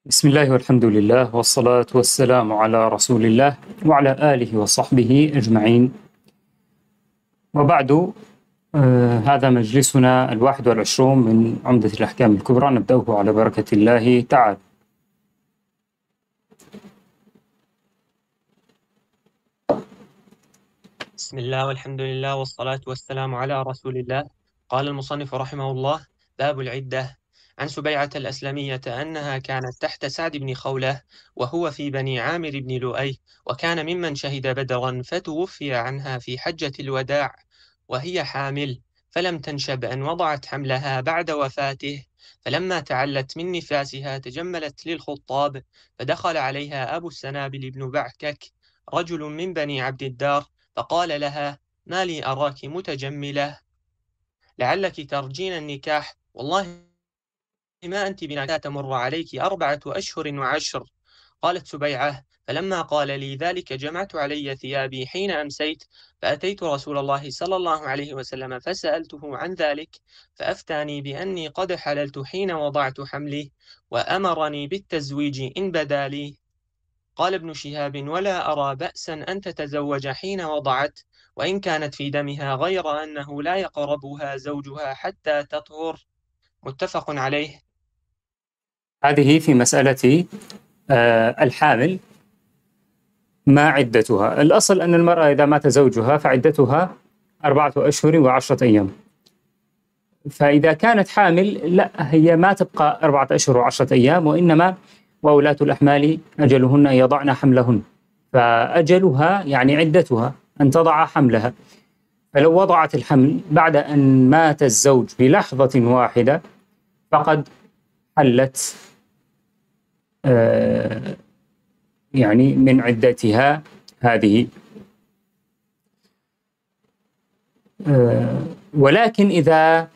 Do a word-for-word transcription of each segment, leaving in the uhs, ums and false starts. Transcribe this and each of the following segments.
بسم الله والحمد لله والصلاة والسلام على رسول الله وعلى آله وصحبه أجمعين، وبعد. آه هذا مجلسنا الواحد والعشرون من عمدة الأحكام الكبرى، نبدأه على بركة الله تعالى. بسم الله والحمد لله والصلاة والسلام على رسول الله. قال المصنف رحمه الله: باب العدة. عن سبيعة الأسلمية أنها كانت تحت سعد بن خولة وهو في بني عامر بن لؤي، وكان ممن شهد بدرا، فتوفي عنها في حجة الوداع وهي حامل، فلم تنشب أن وضعت حملها بعد وفاته. فلما تعلت من نفاسها تجملت للخطاب، فدخل عليها أبو السنابل بن بعكك رجل من بني عبد الدار، فقال لها: ما لي أراك متجملة، لعلك ترجين النكاح، والله ما أنت بنكاح تمر عليك أربعة أشهر وعشر. قالت سبيعة: فلما قال لي ذلك جمعت علي ثيابي حين أمسيت، فأتيت رسول الله صلى الله عليه وسلم فسألته عن ذلك، فأفتاني بأني قد حللت حين وضعت حملي، وأمرني بالتزويج إن بدا لي. قال ابن شهاب: ولا أرى بأسا أن تتزوج حين وضعت، وإن كانت في دمها، غير أنه لا يقربها زوجها حتى تطهر. متفق عليه. هذه في مسألة آه الحامل، ما عدتها؟ الأصل أن المرأة إذا مات زوجها فعدتها أربعة أشهر وعشرة أيام. فإذا كانت حامل لا، هي ما تبقى أربعة أشهر وعشرة أيام، وإنما وأولاة الأحمال أجلهن أن يضعن حملهن، فأجلها يعني عدتها أن تضع حملها. فلو وضعت الحمل بعد أن مات الزوج بلحظة واحدة فقد حلت آه يعني من عدتها هذه. آه ولكن إذا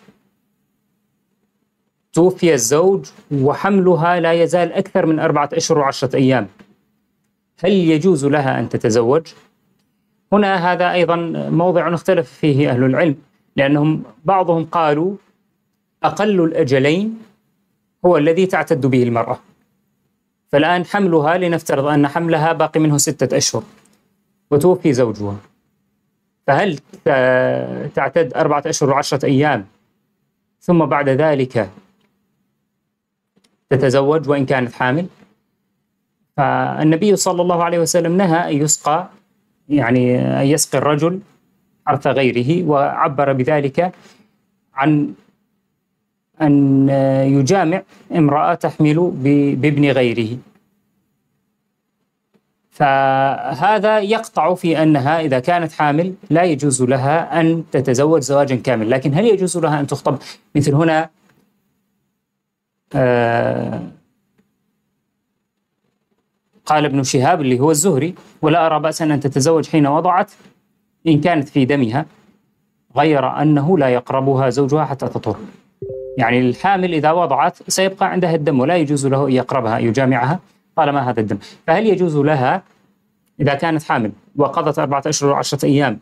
توفي الزوج وحملها لا يزال أكثر من أربعة أشهر وعشرة أيام، هل يجوز لها أن تتزوج؟ هنا هذا أيضا موضع اختلف فيه أهل العلم، لأنهم بعضهم قالوا أقل الأجلين هو الذي تعتد به المرأة. فالآن حملها، لنفترض أن حملها باقي منه ستة أشهر وتوفي زوجها، فهل تعتد أربعة أشهر وعشرة أيام ثم بعد ذلك تتزوج وإن كانت حامل؟ فالنبي صلى الله عليه وسلم نهى أن يسقى، يعني أن يسقي الرجل حرث غيره، وعبر بذلك عن أن يجامع امرأة تحمل بابن غيره. فهذا يقطع في أنها إذا كانت حامل لا يجوز لها أن تتزوج زواجا كامل. لكن هل يجوز لها أن تخطب؟ مثل هنا آه قال ابن شهاب اللي هو الزهري: ولا أرى بأسا أن تتزوج حين وضعت إن كانت في دمها، غير أنه لا يقربها زوجها حتى تطهر. يعني الحامل إذا وضعت سيبقى عندها الدم، ولا يجوز له أن يقربها يجامعها طالما هذا الدم. فهل يجوز لها إذا كانت حامل وقضت أربعة أشهر وعشرة أيام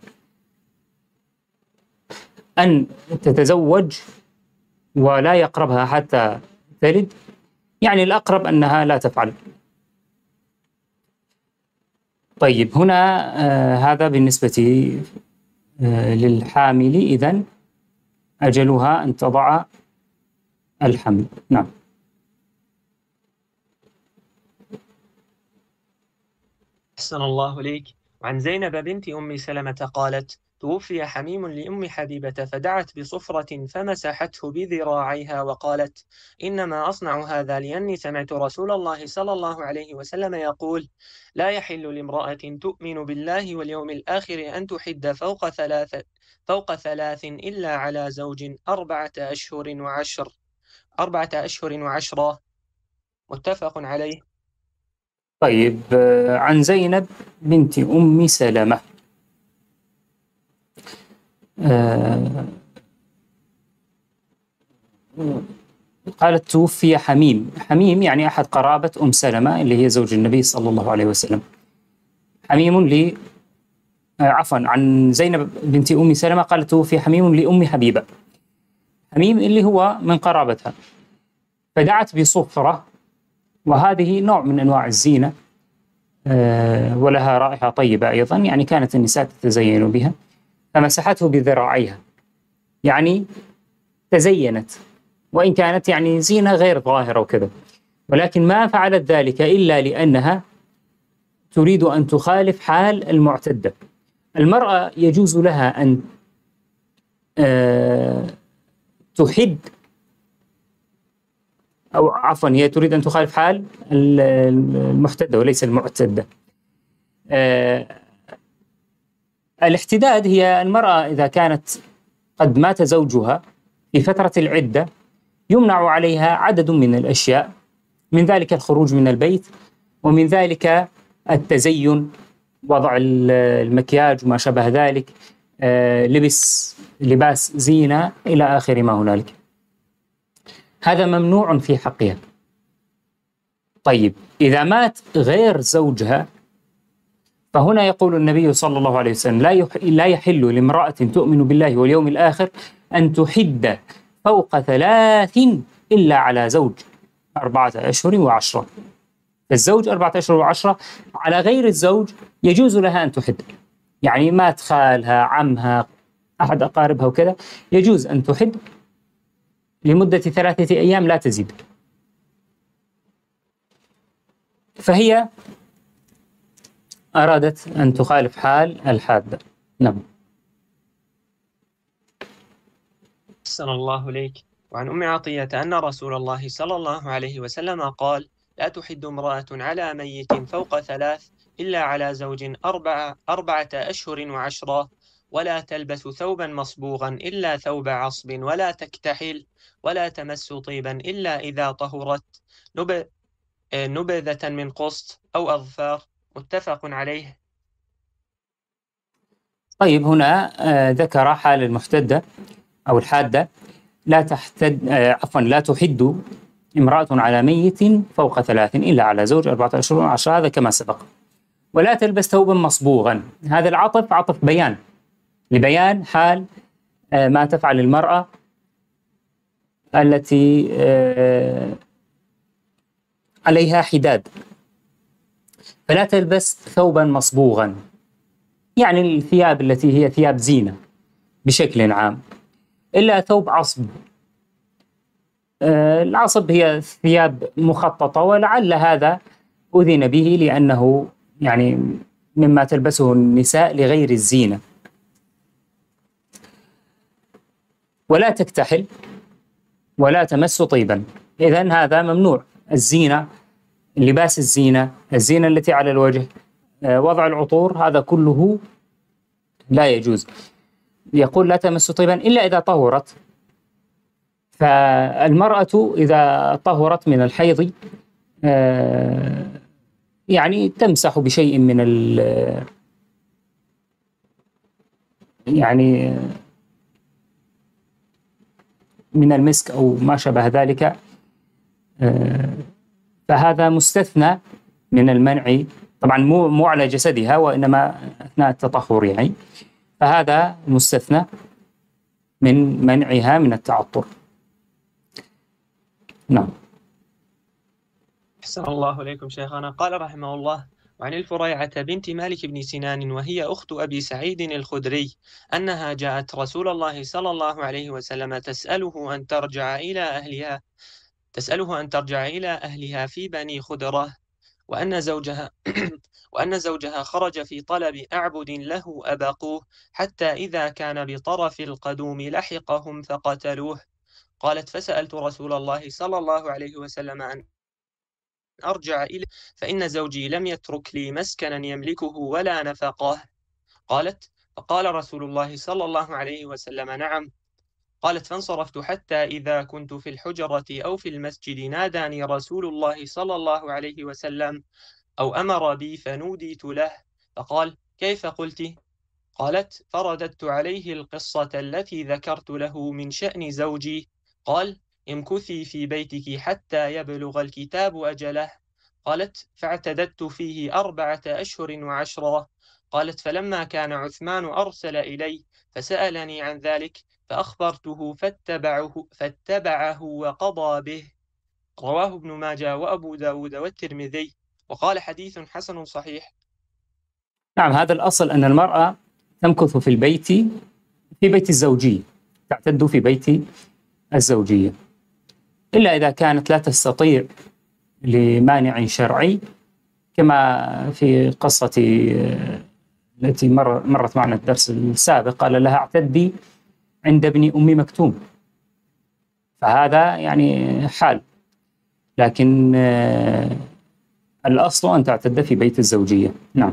أن تتزوج ولا يقربها حتى تلد؟ يعني الأقرب أنها لا تفعل. طيب هنا آه هذا بالنسبة آه للحامل، إذن أجلها أن تضع الحمل. نعم. أحسن الله إليك. عن زينب بنت أم سلمة قالت: توفي حميم لأم حبيبة، فدعت بصفرة فمسحته بذراعيها وقالت: إنما أصنع هذا لأني سمعت رسول الله صلى الله عليه وسلم يقول: لا يحل لامرأة تؤمن بالله واليوم الآخر أن تحد فوق ثلاث فوق ثلاث إلا على زوج أربعة أشهر وعشر أربعة أشهر وعشرة. متفق عليه. طيب آه عن زينب بنت أم سلمة آه قالت: توفي حميم. حميم يعني أحد قرابة أم سلمة اللي هي زوج النبي صلى الله عليه وسلم. حميم ل آه عفوا عن زينب بنت أم سلمة قالت: توفي حميم لأم حبيبة. حميم اللي هو من قرابتها، فدعت بصفرة وهذه نوع من أنواع الزينة، ولها رائحة طيبة أيضا، يعني كانت النساء تتزين بها، فمسحته بذراعيها، يعني تزينت، وإن كانت يعني زينة غير ظاهرة وكذا، ولكن ما فعلت ذلك إلا لأنها تريد أن تخالف حال المعتدة. المرأة يجوز لها أن تحد، أو عفوا هي تريد أن تخالف حال المحتدة وليس المعتدة. الاحتداد هي المرأة إذا كانت قد مات زوجها في فترة العدة يمنع عليها عدد من الأشياء، من ذلك الخروج من البيت، ومن ذلك التزين، وضع المكياج وما شابه ذلك، لبس لباس زينة إلى آخر ما هنالك، هذا ممنوع في حقها. طيب إذا مات غير زوجها، فهنا يقول النبي صلى الله عليه وسلم لا لا يحل لامرأة تؤمن بالله واليوم الآخر أن تحد فوق ثلاث إلا على زوج أربعة أشهر وعشرة. الزوج أربعة أشهر وعشرة، على غير الزوج يجوز لها أن تحد، يعني مات خالها، عمها، أحد أقاربها وكذا، يجوز أن تحد لمدة ثلاثة أيام لا تزيد. فهي أرادت أن تخالف حال الحادة. نعم. أحسن الله إليك. وعن أم عطية أن رسول الله صلى الله عليه وسلم قال: لا تحد امرأة على ميت فوق ثلاث إلا على زوج أربع أربعة أشهر وعشرة، ولا تلبس ثوبا مصبوغا إلا ثوب عصب، ولا تكتحل، ولا تمس طيبا إلا إذا طهرت، نب... نبذة من قسط أو أظفار. متفق عليه. طيب هنا آه ذكر حال المحتدة أو الحادة، لا تحتد آه عفوا لا تحد امرأة على ميت فوق ثلاث إلا على زوج أربعة أشهر وعشرة، هذا كما سبق. ولا تلبس ثوبا مصبوغا، هذا العطف عطف بيان لبيان حال آه ما تفعل المرأة التي آه عليها حداد. فلا تلبس ثوبا مصبوغا، يعني الثياب التي هي ثياب زينة بشكل عام، إلا ثوب عصب. آه العصب هي ثياب مخططة، ولعل هذا أذن به لأنه يعني مما تلبسه النساء لغير الزينة. ولا تكتحل ولا تمس طيبا، إذن هذا ممنوع. الزينة، لباس الزينة، الزينة التي على الوجه، آه وضع العطور، هذا كله لا يجوز. يقول لا تمس طيبا إلا إذا طهرت. فالمرأة إذا طهرت من الحيض آه يعني تمسح بشيء من ال يعني من المسك أو ما شابه ذلك، آه فهذا مستثنى من المنع، طبعا مو مو على جسدها وإنما أثناء التطهر يعني، فهذا مستثنى من منعها من التعطر. نعم. أحسن الله إليكم شيخنا. قال رحمه الله: وعن الفريعة بنت مالك بن سنان وهي أخت أبي سعيد الخدري أنها جاءت رسول الله صلى الله عليه وسلم تسأله أن ترجع إلى أهلها تسأله أن ترجع إلى أهلها في بني خدرة، وأن زوجها وأن زوجها خرج في طلب أعبد له أبقوه، حتى إذا كان بطرف القدوم لحقهم فقتلوه. قالت: فسألت رسول الله صلى الله عليه وسلم أن أرجع إليه، فإن زوجي لم يترك لي مسكنا يملكه ولا نفقه. قالت: فقال رسول الله صلى الله عليه وسلم: نعم. قالت: فانصرفت حتى إذا كنت في الحجرة أو في المسجد ناداني رسول الله صلى الله عليه وسلم أو أمر بي فنوديت له، فقال: كيف قلت؟ قالت: فرددت عليه القصة التي ذكرت له من شأن زوجي. قال: امكثي في بيتك حتى يبلغ الكتاب أجله. قالت: فاعتددت فيه أربعة أشهر وعشرة. قالت: فلما كان عثمان أرسل إلي فسألني عن ذلك، فأخبرته فاتبعه, فاتبعه وقضى به. رواه ابن ماجه وأبو داود والترمذي، وقال حديث حسن صحيح. نعم، هذا الأصل أن المرأة تمكث في البيت، في بيت الزوجية، تعتد في بيت الزوجية، إلا إذا كانت لا تستطيع لمانع شرعي، كما في قصة التي مر مرت معنا الدرس السابق، قال لها اعتدي عند ابن أم مكتوم، فهذا يعني حال، لكن الأصل أن تعتد في بيت الزوجية. نعم.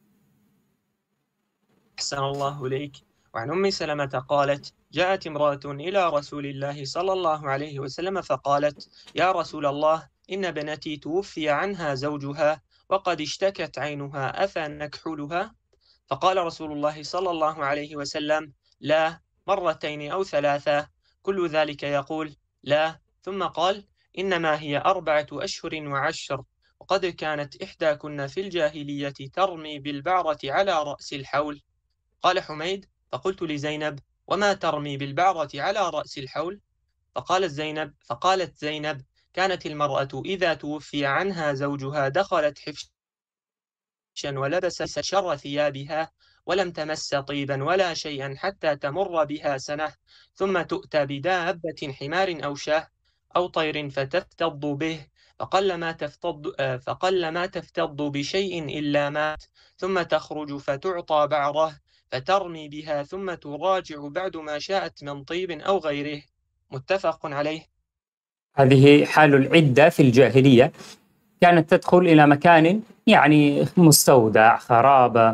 أحسن الله إليك. وعن أم سلمة قالت: جاءت امرأة إلى رسول الله صلى الله عليه وسلم فقالت: يا رسول الله، إن ابنتي توفي عنها زوجها وقد اشتكت عينها، أفنكحلها؟ فقال رسول الله صلى الله عليه وسلم: لا، مرتين أو ثلاثة، كل ذلك يقول لا. ثم قال: إنما هي أربعة أشهر وعشر، وقد كانت إحداكن في الجاهلية ترمي بالبعرة على رأس الحول. قال حميد: فقلت لزينب: وما ترمي بالبعرة على رأس الحول؟ فقالت زينب فقالت زينب: كانت المرأة إذا توفي عنها زوجها دخلت حفشا ولبست شر ثيابها، ولم تمس طيبا ولا شيئا حتى تمر بها سنة، ثم تؤتى بدابة حمار أو شاه أو طير فتفتض به، فقل ما تفتض فقل ما تفتض بشيء إلا مات، ثم تخرج فتعطى بعره فترمي بها، ثم تراجع بعد ما شاءت من طيب أو غيره. متفق عليه. هذه حال العدة في الجاهلية، كانت تدخل إلى مكان يعني مستودع، خرابة،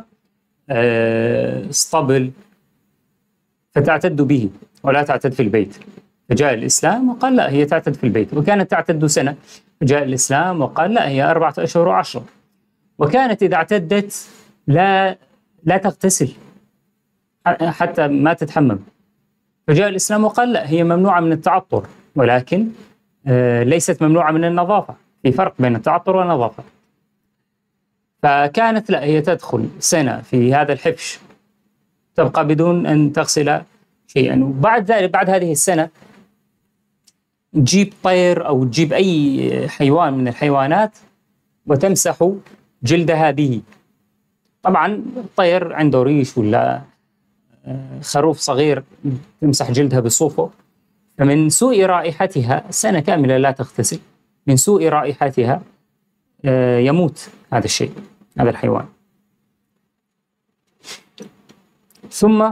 اسطبل، فتعتد به ولا تعتد في البيت. فجاء الإسلام وقال لا، هي تعتد في البيت، وكانت تعتد سنة، فجاء الإسلام وقال لا، هي أربعة أشهر وعشرة. وكانت إذا اعتدت لا لا تغتسل حتى ما تتحمم، فجاء الإسلام وقال لا، هي ممنوعة من التعطر، ولكن ليست ممنوعة من النظافة، في فرق بين التعطر والنظافة. فكانت لا، هي تدخل سنة في هذا الحفش، تبقى بدون أن تغسل شيئا، وبعد ذلك بعد هذه السنة تجيب طير أو تجيب أي حيوان من الحيوانات وتمسح جلدها به. طبعا الطير عنده ريش ولا خروف صغير، تمسح جلدها بصوفه، فمن سوء رائحتها سنة كاملة لا تغتسل، من سوء رائحتها يموت هذا الشيء، هذا الحيوان. ثم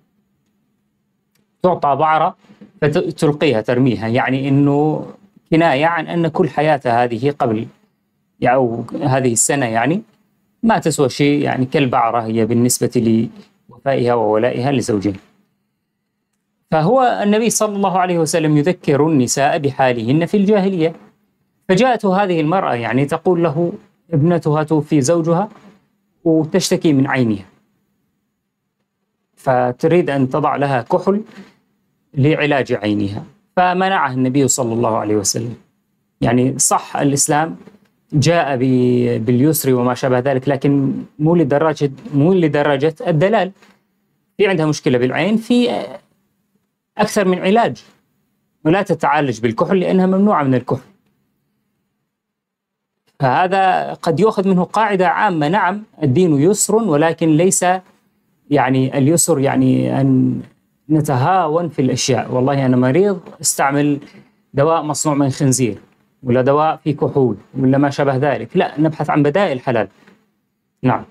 تعطى بعرة فتلقيها، ترميها، يعني أنه كناية عن أن كل حياتها هذه قبل أو هذه السنة يعني ما تسوى شيء، يعني كالبعرة هي بالنسبة لوفائها وولائها لزوجها. فهو النبي صلى الله عليه وسلم يذكر النساء بحالهن في الجاهلية. فجاءته هذه المرأة يعني تقول له ابنتها توفي زوجها وتشتكي من عينها، فتريد أن تضع لها كحل لعلاج عينها، فمنعها النبي صلى الله عليه وسلم. يعني صح، الإسلام جاء باليسر وما شابه ذلك، لكن مو لدرجة مو لدرجة الدلال. في عندها مشكلة بالعين، في أكثر من علاج، ولا تتعالج بالكحل لأنها ممنوعة من الكحل. فهذا قد يؤخذ منه قاعدة عامة: نعم الدين يسر، ولكن ليس يعني اليسر يعني أن نتهاون في الأشياء. والله أنا مريض، استعمل دواء مصنوع من خنزير، ولا دواء فيه كحول، ولا ما شابه ذلك. لا، نبحث عن بدائل حلال. نعم.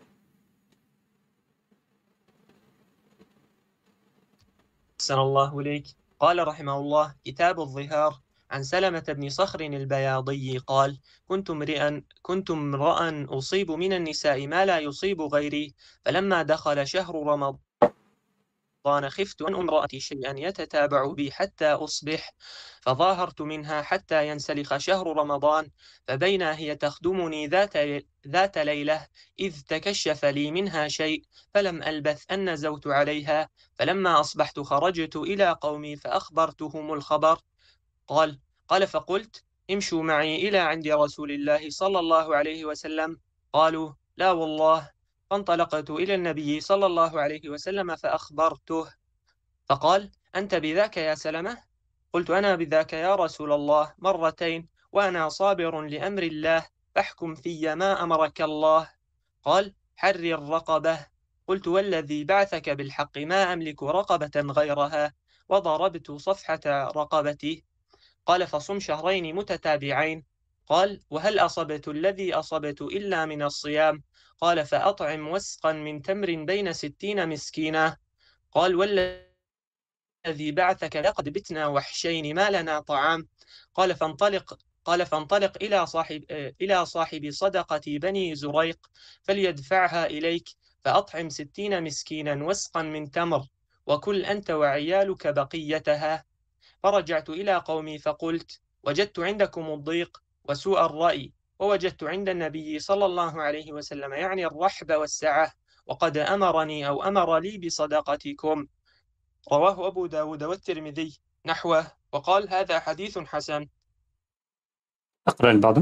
أحسن الله إليك. قال رحمه الله: كتاب الظهار. عن سلمة بن صخر البياضي قال: كنت امرئا كنت امرأ أصيب من النساء ما لا يصيب غيري، فلما دخل شهر رمضان خفت أن امرأتي شيئا يتتابع بي حتى أصبح، فظاهرت منها حتى ينسلخ شهر رمضان، فبينا هي تخدمني ذات ذات ليلة إذ تكشف لي منها شيء، فلم ألبث أن نزوت عليها، فلما أصبحت خرجت إلى قومي فأخبرتهم الخبر. قال قال فقلت: امشوا معي إلى عند رسول الله صلى الله عليه وسلم. قالوا: لا والله. فانطلقت إلى النبي صلى الله عليه وسلم فأخبرته، فقال: أنت بذاك يا سلمة؟ قلت: أنا بذاك يا رسول الله مرتين، وأنا صابر لأمر الله، فاحكم في ما أمرك الله. قال: حرر رقبة. قلت: والذي بعثك بالحق ما أملك رقبة غيرها. وضربت صفحة رقبتي. قال: فصم شهرين متتابعين. قال: وهل أصبت الذي أصبت إلا من الصيام؟ قال: فأطعم وسقا من تمر بين ستين مسكينا. قال: والذي بعثك لقد بتنا وحشين ما لنا طعام. قال: فانطلق قال فانطلق إلى صاحب إلى صاحب صدقة بني زريق فليدفعها إليك، فأطعم ستين مسكينا وسقا من تمر، وكل أنت وعيالك بقيتها. فرجعت إلى قومي فقلت: وجدت عندكم الضيق وسوء الرأي، ووجدت عند النبي صلى الله عليه وسلم يعني الرحب والسعة، وقد أمرني أو أمر لي بصدقتكم. رواه أبو داود والترمذي نحوه، وقال: هذا حديث حسن. أقرأ البعض.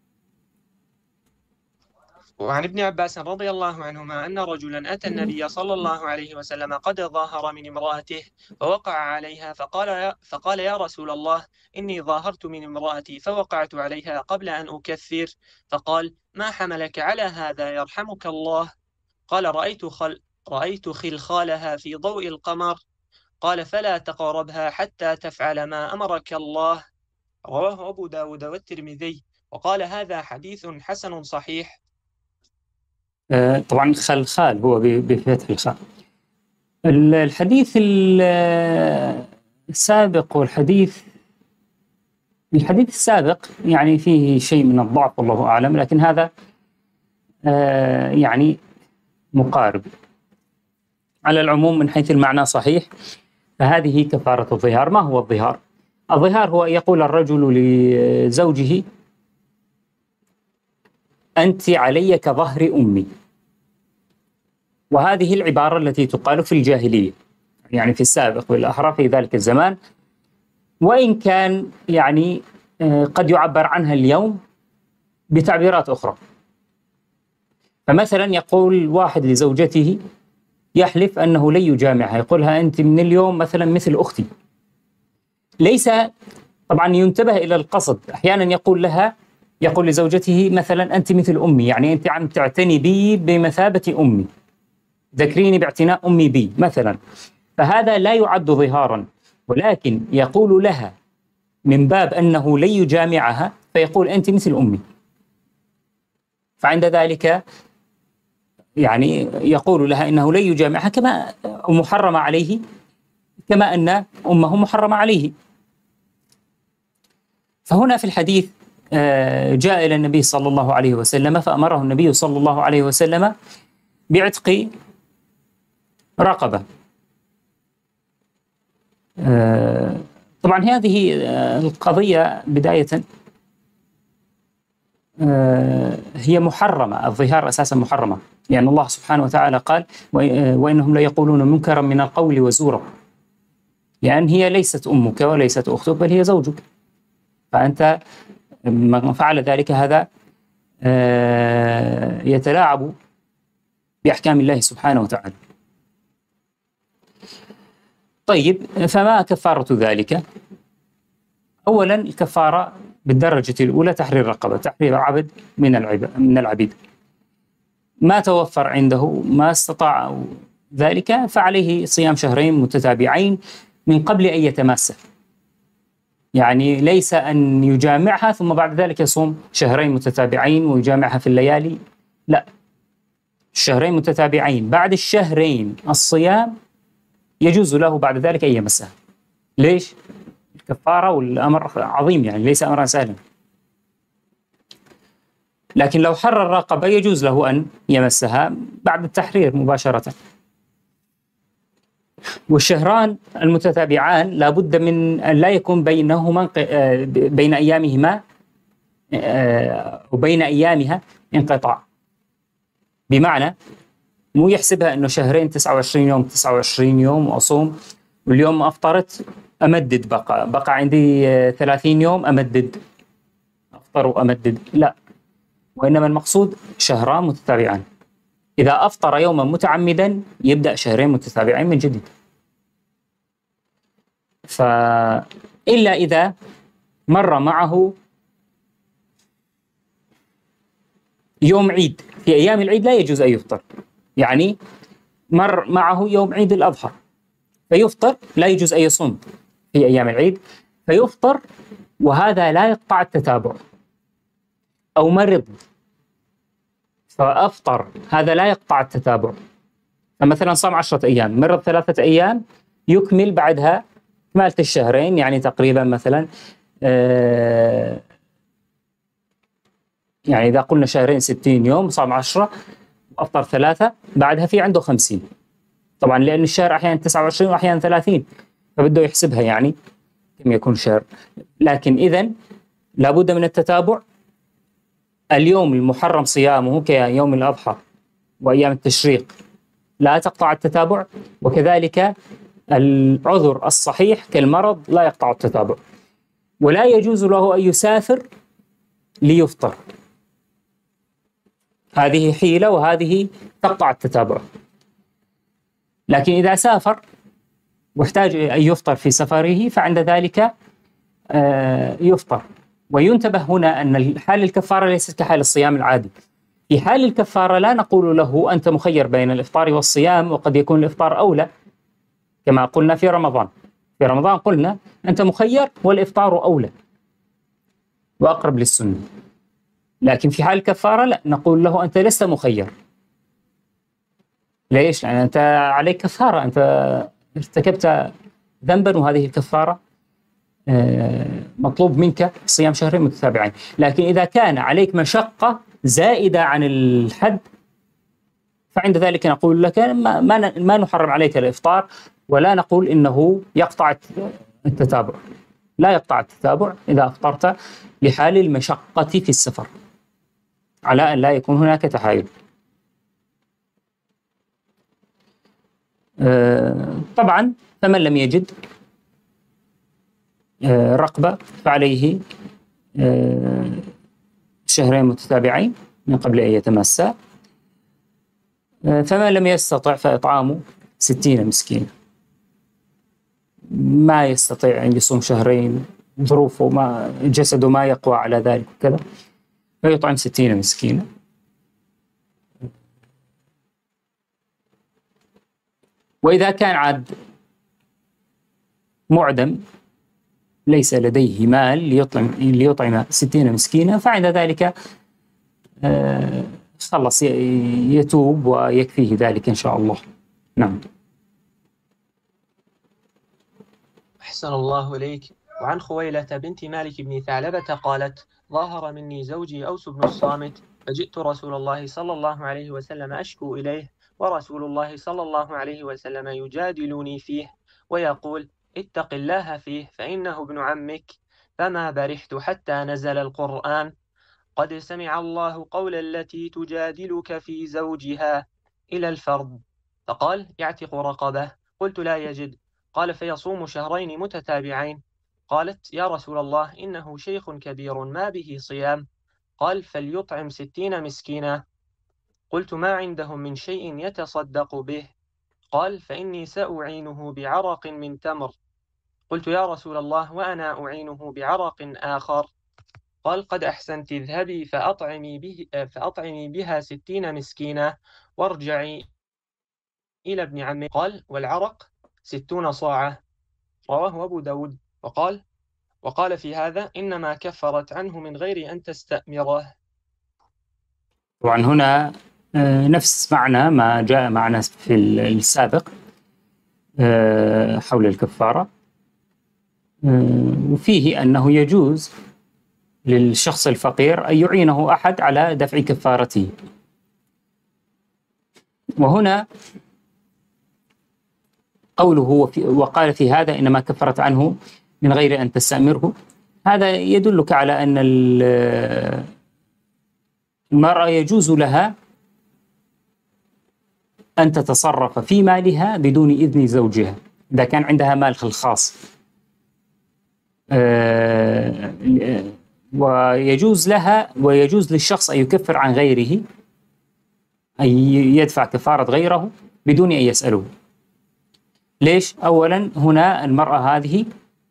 وعن ابن عباس رضي الله عنهما أن رجلا أتى النبي صلى الله عليه وسلم قد ظاهر من امرأته، فوقع عليها فقال يا, فقال يا رسول الله، إني ظاهرت من امرأتي فوقعت عليها قبل أن أكفر. فقال: ما حملك على هذا يرحمك الله؟ قال: رأيت خل رأيت خلخالها في ضوء القمر. قال: فلا تقربها حتى تفعل ما أمرك الله. رواه أبو داود والترمذي، وقال: هذا حديث حسن صحيح. آه، طبعا خلخال هو ب- بفتح الخاء. ال- الحديث ال- السابق والحديث الحديث السابق يعني فيه شيء من الضعف والله أعلم، لكن هذا آه، يعني مقارب. على العموم من حيث المعنى صحيح. فهذه كفارة الظهار. ما هو الظهار؟ الظهار هو يقول الرجل لزوجه: أنت علي كظهر أمي. وهذه العبارة التي تقال في الجاهلية، يعني في السابق بالأحرى في ذلك الزمان، وإن كان يعني آه، قد يعبر عنها اليوم بتعبيرات أخرى. فمثلا يقول واحد لزوجته، يحلف أنه لن يجامعها، يقولها أنت من اليوم مثلا مثل أختي. ليس طبعا ينتبه إلى القصد. أحيانا يقول لها يقول لزوجته مثلا أنت مثل أمي، يعني أنت عم تعتني بي بمثابة أمي، ذكريني باعتناء أمي بي مثلا. فهذا لا يعد ظهارا، ولكن يقول لها من باب أنه لن يجامعها، فيقول أنت مثل أمي. فعند ذلك يعني يقول لها إنه لن يجامعها كما محرمة عليه، كما أن أمه محرمة عليه. فهنا في الحديث جاء إلى النبي صلى الله عليه وسلم فأمره النبي صلى الله عليه وسلم بعتق رقبة. طبعا هذه القضية بداية هي محرمة. الظهار أساسا محرمة، لأن يعني الله سبحانه وتعالى قال: وإنهم ليقولون منكرا من القول وزورا. لأن هي ليست أمك وليست أختك، بل هي زوجك. فأنت من فعل ذلك هذا يتلاعب بأحكام الله سبحانه وتعالى. طيب، فما كفارة ذلك؟ أولا الكفارة بالدرجة الأولى تحرير رقبة، تحرير عبد من من العبيد. ما توفر عنده ما استطاع ذلك فعليه صيام شهرين متتابعين من قبل أن يتماسى. يعني ليس أن يجامعها ثم بعد ذلك يصوم شهرين متتابعين ويجامعها في الليالي، لا، الشهرين متتابعين. بعد الشهرين الصيام يجوز له بعد ذلك أن يمسها. ليش؟ الكفارة والأمر عظيم، يعني ليس أمرا سهلا. لكن لو حرر الرقبة يجوز له أن يمسها بعد التحرير مباشرة. والشهران المتتابعان لا بد من أن لا يكون بينهما بين أيامهما وبين أيامها انقطاع. بمعنى مو يحسبها أنه شهرين تسعة وعشرين يوم تسعة وعشرين يوم وأصوم، واليوم أفطرت أمدد، بقى بقى عندي ثلاثين يوم أمدد، أفطر وأمدد، لا. وإنما المقصود شهران متتابعان. إذا أفطر يوما متعمدا يبدأ شهرين متتابعين من جديد. فإلا إذا مر معه يوم عيد، في أيام العيد لا يجوز أن يفطر، يعني مر معه يوم عيد الأضحى فيفطر، لا يجوز أن يصوم في أيام العيد فيفطر، وهذا لا يقطع التتابع. أو مرض فأفطر، هذا لا يقطع التتابع. فمثلا صام عشرة أيام، مرض ثلاثة أيام، يكمل بعدها كمالة الشهرين، يعني تقريبا مثلا آه يعني إذا قلنا شهرين ستين يوم، صام عشرة وأفطر ثلاثة، بعدها في عنده خمسين. طبعا لأن الشهر أحيانا تسعة وعشرين وأحيانا ثلاثين، فبده يحسبها يعني كم يكون شهر. لكن إذن لابد من التتابع. اليوم المحرم صيامه كيوم الأضحى وأيام التشريق لا تقطع التتابع، وكذلك العذر الصحيح كالمرض لا يقطع التتابع. ولا يجوز له أن يسافر ليفطر، هذه حيلة وهذه تقطع التتابع. لكن إذا سافر واحتاج أن يفطر في سفره فعند ذلك يفطر. وينتبه هنا أن حال الكفارة ليست كحال الصيام العادي. في حال الكفارة لا نقول له أنت مخير بين الإفطار والصيام، وقد يكون الإفطار أولى كما قلنا في رمضان. في رمضان قلنا أنت مخير والإفطار أولى وأقرب للسنة. لكن في حال الكفارة لا، نقول له أنت لست مخير. ليش؟ لأن أنت عليك كفارة، أنت ارتكبت ذنبا وهذه الكفارة مطلوب منك صيام شهرين متتابعين. لكن إذا كان عليك مشقة زائدة عن الحد فعند ذلك نقول لك ما, ما نحرم عليك الإفطار، ولا نقول إنه يقطع التتابع. لا يقطع التتابع إذا أفطرت لحال المشقة في السفر، على أن لا يكون هناك تحايل. طبعا فمن لم يجد رقبة فعليه شهرين متتابعين من قبل أن يتمسى. فمن لم يستطع فإطعام ستين مسكين. ما يستطيع أن يصوم شهرين، ظروفه ما جسده ما يقوى على ذلك كذا، فيطعم ستين مسكينا. وإذا كان عاد معدم ليس لديه مال ليطعم ليطعم ستين مسكينا، فعند ذلك آه خلص يتوب ويكفيه ذلك إن شاء الله. نعم. أحسن الله إليك. وعن خويلة بنت مالك بن ثعلبة قالت: ظاهر مني زوجي أوس بن الصامت، فجئت رسول الله صلى الله عليه وسلم أشكو إليه، ورسول الله صلى الله عليه وسلم يجادلني فيه ويقول: اتق الله فيه فإنه ابن عمك. فما برحت حتى نزل القرآن: قد سمع الله قول التي تجادلك في زوجها إلى الفرض. فقال: يعتق رقبة. قلت: لا يجد. قال: فيصوم شهرين متتابعين. قالت: يا رسول الله إنه شيخ كبير ما به صيام. قال: فليطعم ستين مسكينا. قلت: ما عندهم من شيء يتصدق به؟ قال: فإني سأعينه بعرق من تمر. قلت: يا رسول الله وأنا أعينه بعرق آخر. قال: قد أحسنت، اذهبي فأطعمي, به فأطعمي بها ستين مسكينا وارجعي إلى ابن عمي. قال: والعرق ستون صاعة. رواه أبو داود. وقال وقال في هذا: إنما كفرت عنه من غير أن تستأمره. طبعا هنا نفس معنى ما جاء معنا في السابق حول الكفارة، وفيه أنه يجوز للشخص الفقير أن يعينه أحد على دفع كفارته. وهنا قوله وقال في هذا إنما كفرت عنه من غير أن تستأمره، هذا يدلك على أن المرأة يجوز لها أن تتصرف في مالها بدون إذن زوجها إذا كان عندها مال الخاص. ويجوز لها ويجوز للشخص أن يكفر عن غيره، أن يدفع كفارة غيره بدون أن يسأله. ليش؟ أولا هنا المرأة هذه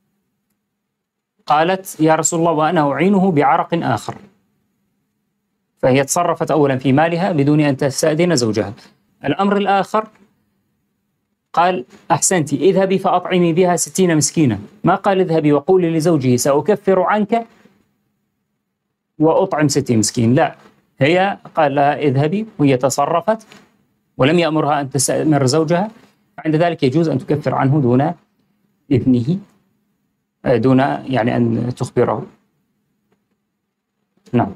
قالت: يا رسول الله وأنا أعينه بعرق آخر. فهي تصرفت أولا في مالها بدون أن تستأذن زوجها. الأمر الآخر قال أحسنت اذهبي فأطعمي بها ستين مسكينا، ما قال اذهبي وقولي لزوجه سأكفر عنك وأطعم ستين مسكين، لا، هي قال لها اذهبي وهي تصرفت ولم يأمرها أن تستأمر زوجها، عند ذلك يجوز أن تكفر عنه دون إذنه، دون يعني أن تخبره. نعم.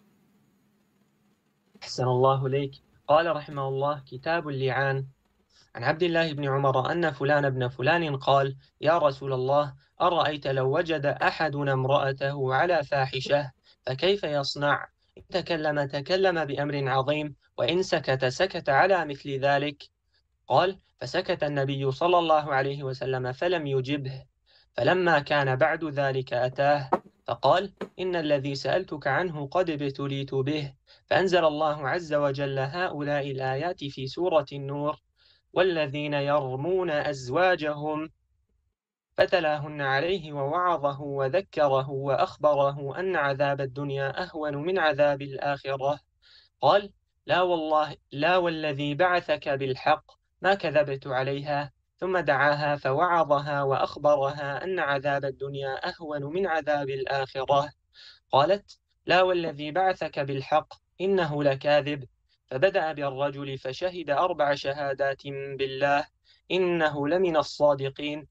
أحسن الله إليك. قال رحمه الله: كتاب اللعان. عن عبد الله بن عمر أن فلان بن فلان قال: يا رسول الله، أرأيت لو وجد أحدنا امرأته على فاحشة فكيف يصنع؟ إن تكلم تكلم بأمر عظيم، وإن سكت سكت على مثل ذلك. قال: فسكت النبي صلى الله عليه وسلم فلم يجبه، فلما كان بعد ذلك أتاه فقال: إن الذي سألتك عنه قد ابتليت به. فأنزل الله عز وجل هؤلاء الآيات في سورة النور: والذين يرمون أزواجهم، فتلاهن عليه ووعظه وذكره وأخبره أن عذاب الدنيا أهون من عذاب الآخرة. قال: لا والله، لا والذي بعثك بالحق ما كذبت عليها. ثم دعاها فوعظها وأخبرها أن عذاب الدنيا أهون من عذاب الآخرة. قالت: لا والذي بعثك بالحق إنه لكاذب. فبدأ بالرجل فشهد أربع شهادات بالله إنه لمن الصادقين.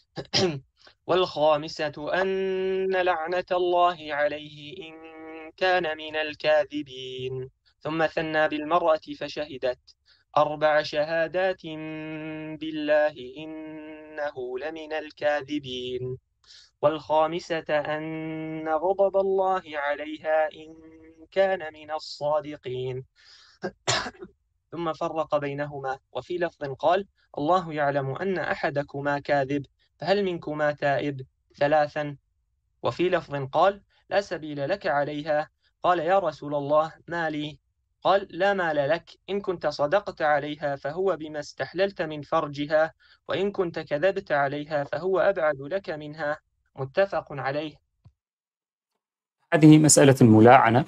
والخامسة أن لعنة الله عليه إن كان من الكاذبين. ثم ثنى بالمرأة فشهدت أربع شهادات بالله إنه لمن الكاذبين. والخامسة أن غضب الله عليها إن كان من الصادقين. ثم فرق بينهما، وفي لفظ قال: الله يعلم أن أحدكما كاذب، فهل منكما تائب؟ ثلاثا. وفي لفظ قال: لا سبيل لك عليها. قال: يا رسول الله، ما لي؟ قال: لا مال لك، إن كنت صدقت عليها فهو بما استحللت من فرجها، وإن كنت كذبت عليها فهو أبعد لك منها. متفق عليه. هذه مسألة الملاعنة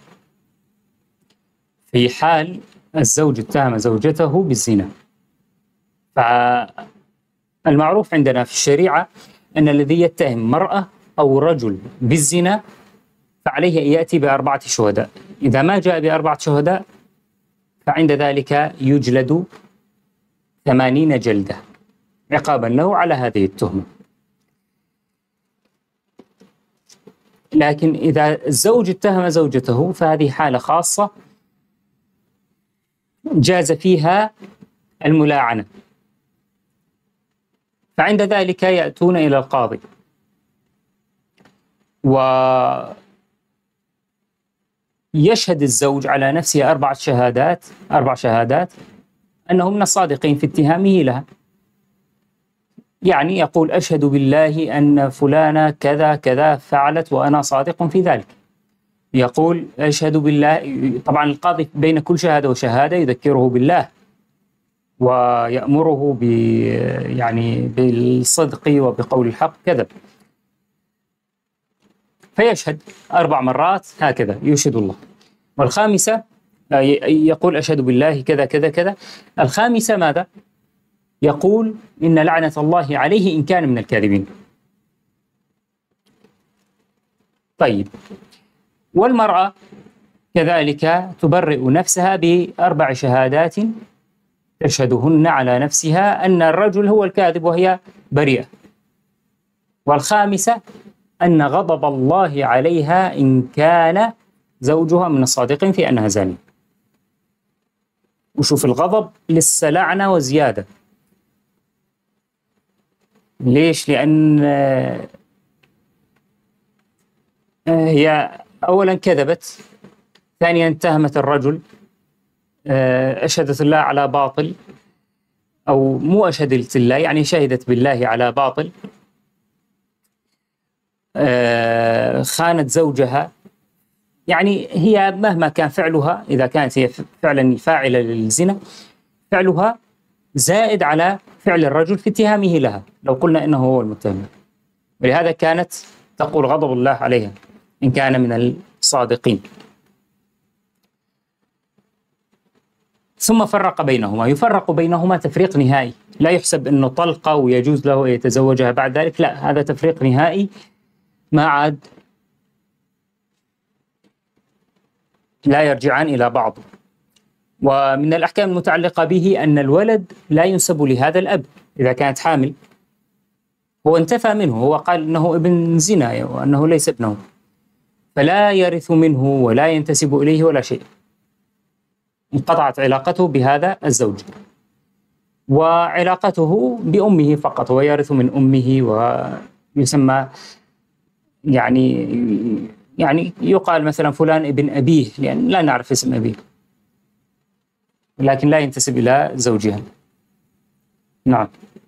في حال الزوج اتهم زوجته بالزنا. فالمعروف عندنا في الشريعة أن الذي يتهم مرأة أو رجل بالزنا فعليه أن يأتي بأربعة شهداء، إذا ما جاء بأربعة شهداء فعند ذلك يجلد ثمانين جلدة عقابا له على هذه التهمة. لكن إذا الزوج اتهم زوجته فهذه حالة خاصة جاز فيها الملاعنة، فعند ذلك يأتون إلى القاضي ويشهد الزوج على نفسه أربع شهادات أربع شهادات أنه من الصادقين في اتهامه لها، يعني يقول: أشهد بالله أن فلانة كذا كذا فعلت وأنا صادق في ذلك. يقول: أشهد بالله. طبعا القاضي بين كل شهادة وشهادة يذكره بالله ويأمره ب يعني بالصدق وبقول الحق كذب، فيشهد أربع مرات هكذا يشهد الله. والخامسة يقول: أشهد بالله كذا كذا كذا. الخامسة ماذا؟ يقول: إن لعنة الله عليه إن كان من الكاذبين. طيب، والمرأة كذلك تبرئ نفسها بأربع شهادات تشهدهن على نفسها أن الرجل هو الكاذب وهي بريئة. والخامسة أن غضب الله عليها إن كان زوجها من الصادقين في أنها زانية. وشوف الغضب لسه لعنة وزيادة. ليش؟ لأن هي أولا كذبت، ثانيا اتهمت الرجل، أشهدت الله على باطل، أو مو أشهدت الله يعني شهدت بالله على باطل، خانت زوجها. يعني هي مهما كان فعلها، إذا كانت هي فعلا فاعلة للزنا، فعلها زائد على فعل الرجل في اتهامه لها لو قلنا إنه هو المتهم. ولهذا كانت تقول غضب الله عليها إن كان من الصادقين. ثم فرق بينهما. يفرق بينهما تفريق نهائي، لا يحسب أنه طلقة ويجوز له أن يتزوجها بعد ذلك، لا، هذا تفريق نهائي، ما عاد لا يرجعان إلى بعض. ومن الأحكام المتعلقة به أن الولد لا ينسب لهذا الأب إذا كانت حامل. هو انتفى منه، هو قال أنه ابن زنا وأنه ليس ابنه، فلا يرث منه ولا ينتسب إليه ولا شيء، انقطعت علاقته بهذا الزوج، وعلاقته بأمه فقط، ويرث من أمه ويسمى يعني يعني يقال مثلا فلان ابن أبيه، لأن لا نعرف اسم أبيه، لكن لا ينتسب إلى زوجها. نعم.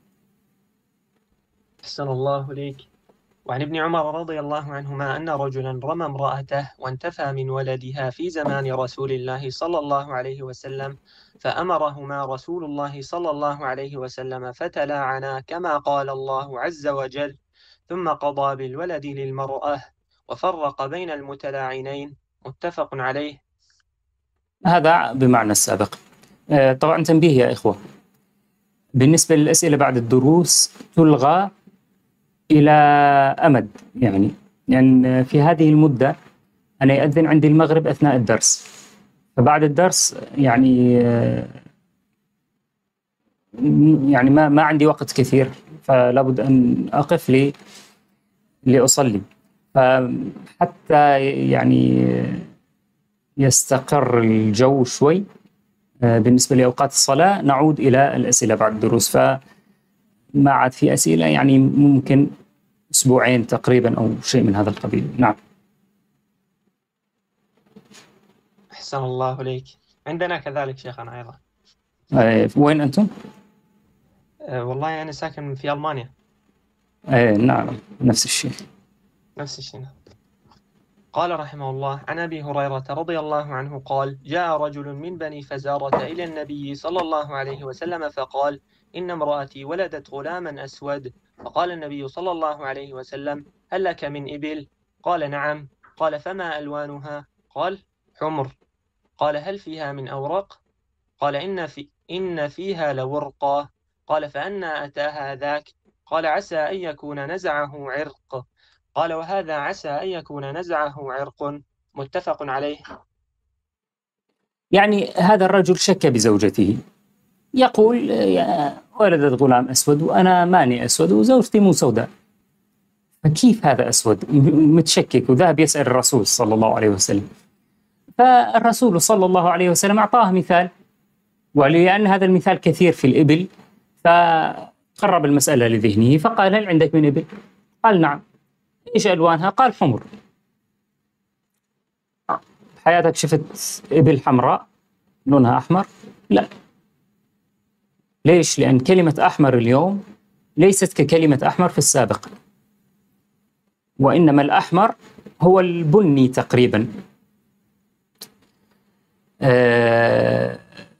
أحسن الله إليك. وعن ابن عمر رضي الله عنهما أن رجلا رمى امرأته وانتفى من ولدها في زمان رسول الله صلى الله عليه وسلم، فأمرهما رسول الله صلى الله عليه وسلم فتلاعنا كما قال الله عز وجل، ثم قضى بالولد للمرأة وفرق بين المتلاعنين، متفق عليه. هذا بمعنى السابق. طبعا تنبيه يا إخوة، بالنسبة للأسئلة بعد الدروس تلغى إلى أمد، يعني يعني في هذه المدة أنا يأذن عندي المغرب أثناء الدرس، فبعد الدرس يعني يعني ما ما عندي وقت كثير، فلا بد أن أقف لي لأصلي، فحتى يعني يستقر الجو شوي بالنسبة لأوقات الصلاة نعود إلى الأسئلة بعد الدروس. فما عاد في أسئلة، يعني ممكن أسبوعين تقريبا أو شيء من هذا القبيل. نعم. أحسن الله إليك. عندنا كذلك شيخنا أيضا. أه وين أنتم؟ أه والله أنا ساكن في ألمانيا. أه نعم، نفس الشيء. نفس الشيء. قال رحمه الله: عن أبي هريرة رضي الله عنه قال: جاء رجل من بني فزارة إلى النبي صلى الله عليه وسلم فقال: إن امرأتي ولدت غلاما أسود. فقال النبي صلى الله عليه وسلم: هل لك من إبل؟ قال: نعم. قال: فما ألوانها؟ قال: حمر. قال: هل فيها من أورق؟ قال: إن, في إن فيها لورقا. قال: فأنى أتاها ذاك؟ قال: عسى أن يكون نزعه عرق. قال: وهذا عسى أن يكون نزعه عرق، متفق عليه. يعني هذا الرجل شك بزوجته، يقول ولدت غلام أسود وأنا ماني أسود وزوجتي مو سوداء، فكيف هذا أسود؟ متشكك، وذهب يسأل الرسول صلى الله عليه وسلم، فالرسول صلى الله عليه وسلم أعطاه مثال، ولأن هذا المثال كثير في الإبل فقرب المسألة لذهنه، فقال: هل عندك من إبل؟ قال: نعم. إيش ألوانها؟ قال: حمر. حياتك شفت إبل حمراء لونها أحمر؟ لا. ليش؟ لأن كلمة أحمر اليوم ليست ككلمة أحمر في السابق، وإنما الأحمر هو البني تقريبا. آه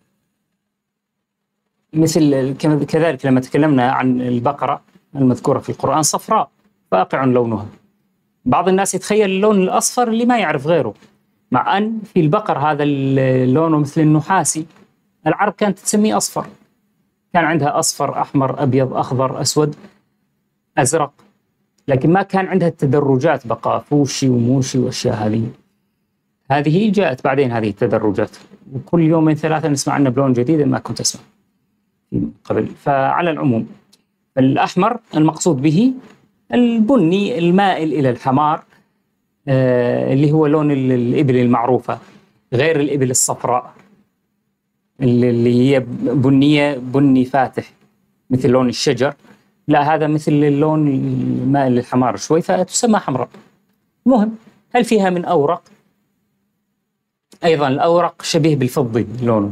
مثل كذلك لما تكلمنا عن البقرة المذكورة في القرآن صفراء فاقع لونها، بعض الناس يتخيل اللون الأصفر اللي ما يعرف غيره، مع أن في البقر هذا اللون مثل النحاسي، العرب كانت تسميه أصفر، كان عندها أصفر أحمر أبيض أخضر أسود أزرق، لكن ما كان عندها التدرجات بقى فوشي وموشي وأشياء هذه. هذه جاءت بعدين هذه التدرجات، وكل يومين ثلاثة نسمع عنه بلون جديد ما كنت أسمع قبل. فعلى العموم الأحمر المقصود به البني المائل إلى الحمار، آه اللي هو لون الإبل المعروفة، غير الإبل الصفراء اللي هي بنية بني فاتح مثل لون الشجر، لا هذا مثل اللون المائل للحمار شوي فتسمى حمراء. المهم، هل فيها من أورق؟ أيضا الأورق شبيه بالفضي لونه.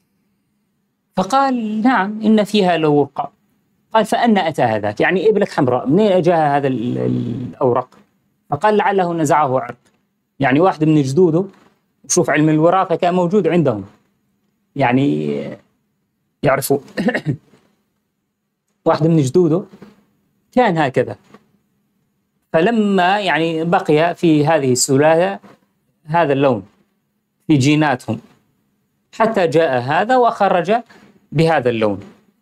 فقال: نعم إن فيها لورقة. قال: فأنى أتاها ذاك؟ يعني إبلك حمراء منين أجاها هذا الأورق؟ فقال: لعله نزعه عرق، يعني واحد من جدوده، وشوف علم الوراثة كان موجود عندهم، يعني يعرفوا واحد من جدوده كان هكذا، فلما يعني بقي في هذه السلالة هذا اللون في جيناتهم حتى جاء هذا وخرج بهذا اللون.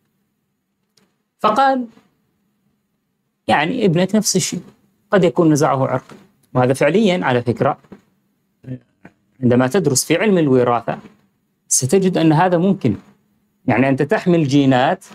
فقال يعني ابنك نفس الشيء، قد يكون نزعه عرق. وهذا فعليا على فكرة عندما تدرس في علم الوراثة ستجد أن هذا ممكن. يعني أنت تحمل جينات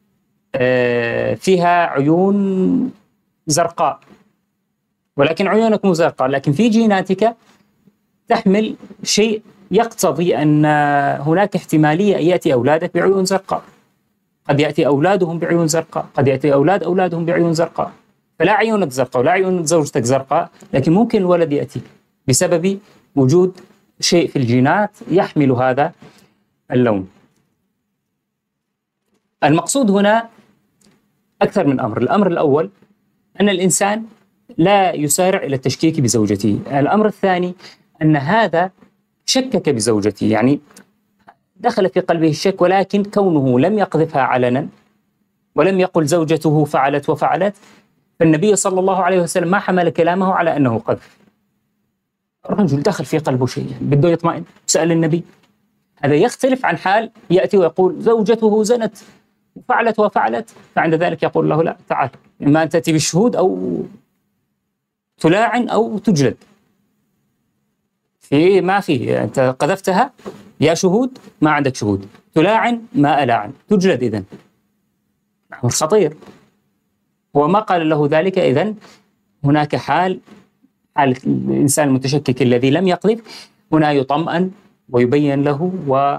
فيها عيون زرقاء، ولكن عيونك مو زرقاء، لكن في جيناتك تحمل شيء يقتضي أن هناك احتمالية أن يأتي أولادك بعيون زرقاء. قد يأتي أولادهم بعيون زرقاء، قد يأتي أولاد أولادهم بعيون زرقاء. فلا عيونك زرقاء ولا عيون زوجتك زرقاء، لكن ممكن الولد يأتي بسبب وجود شيء في الجينات يحمل هذا اللون. المقصود هنا أكثر من أمر. الأمر الأول أن الإنسان لا يسارع إلى التشكيك بزوجته. الأمر الثاني أن هذا شكك بزوجته، يعني دخل في قلبه الشك، ولكن كونه لم يقذفها علنا ولم يقل زوجته فعلت وفعلت، فالنبي صلى الله عليه وسلم ما حمل كلامه على أنه قذف. الرجل دخل في قلبه شيء بده يطمئن، سأل النبي. هذا يختلف عن حال يأتي ويقول زوجته زنت وفعلت وفعلت، فعند ذلك يقول له لا تعال، إما أن تأتي بالشهود أو تلاعن أو تجلد. في ما فيه، أنت قذفتها يا شهود ما عندك شهود، تلاعن ما ألاعن، تجلد. إذن أمر خطير. هو ما قال له ذلك. إذن هناك حال حال الإنسان المتشكك الذي لم يقذف، هنا يطمئن ويبين له و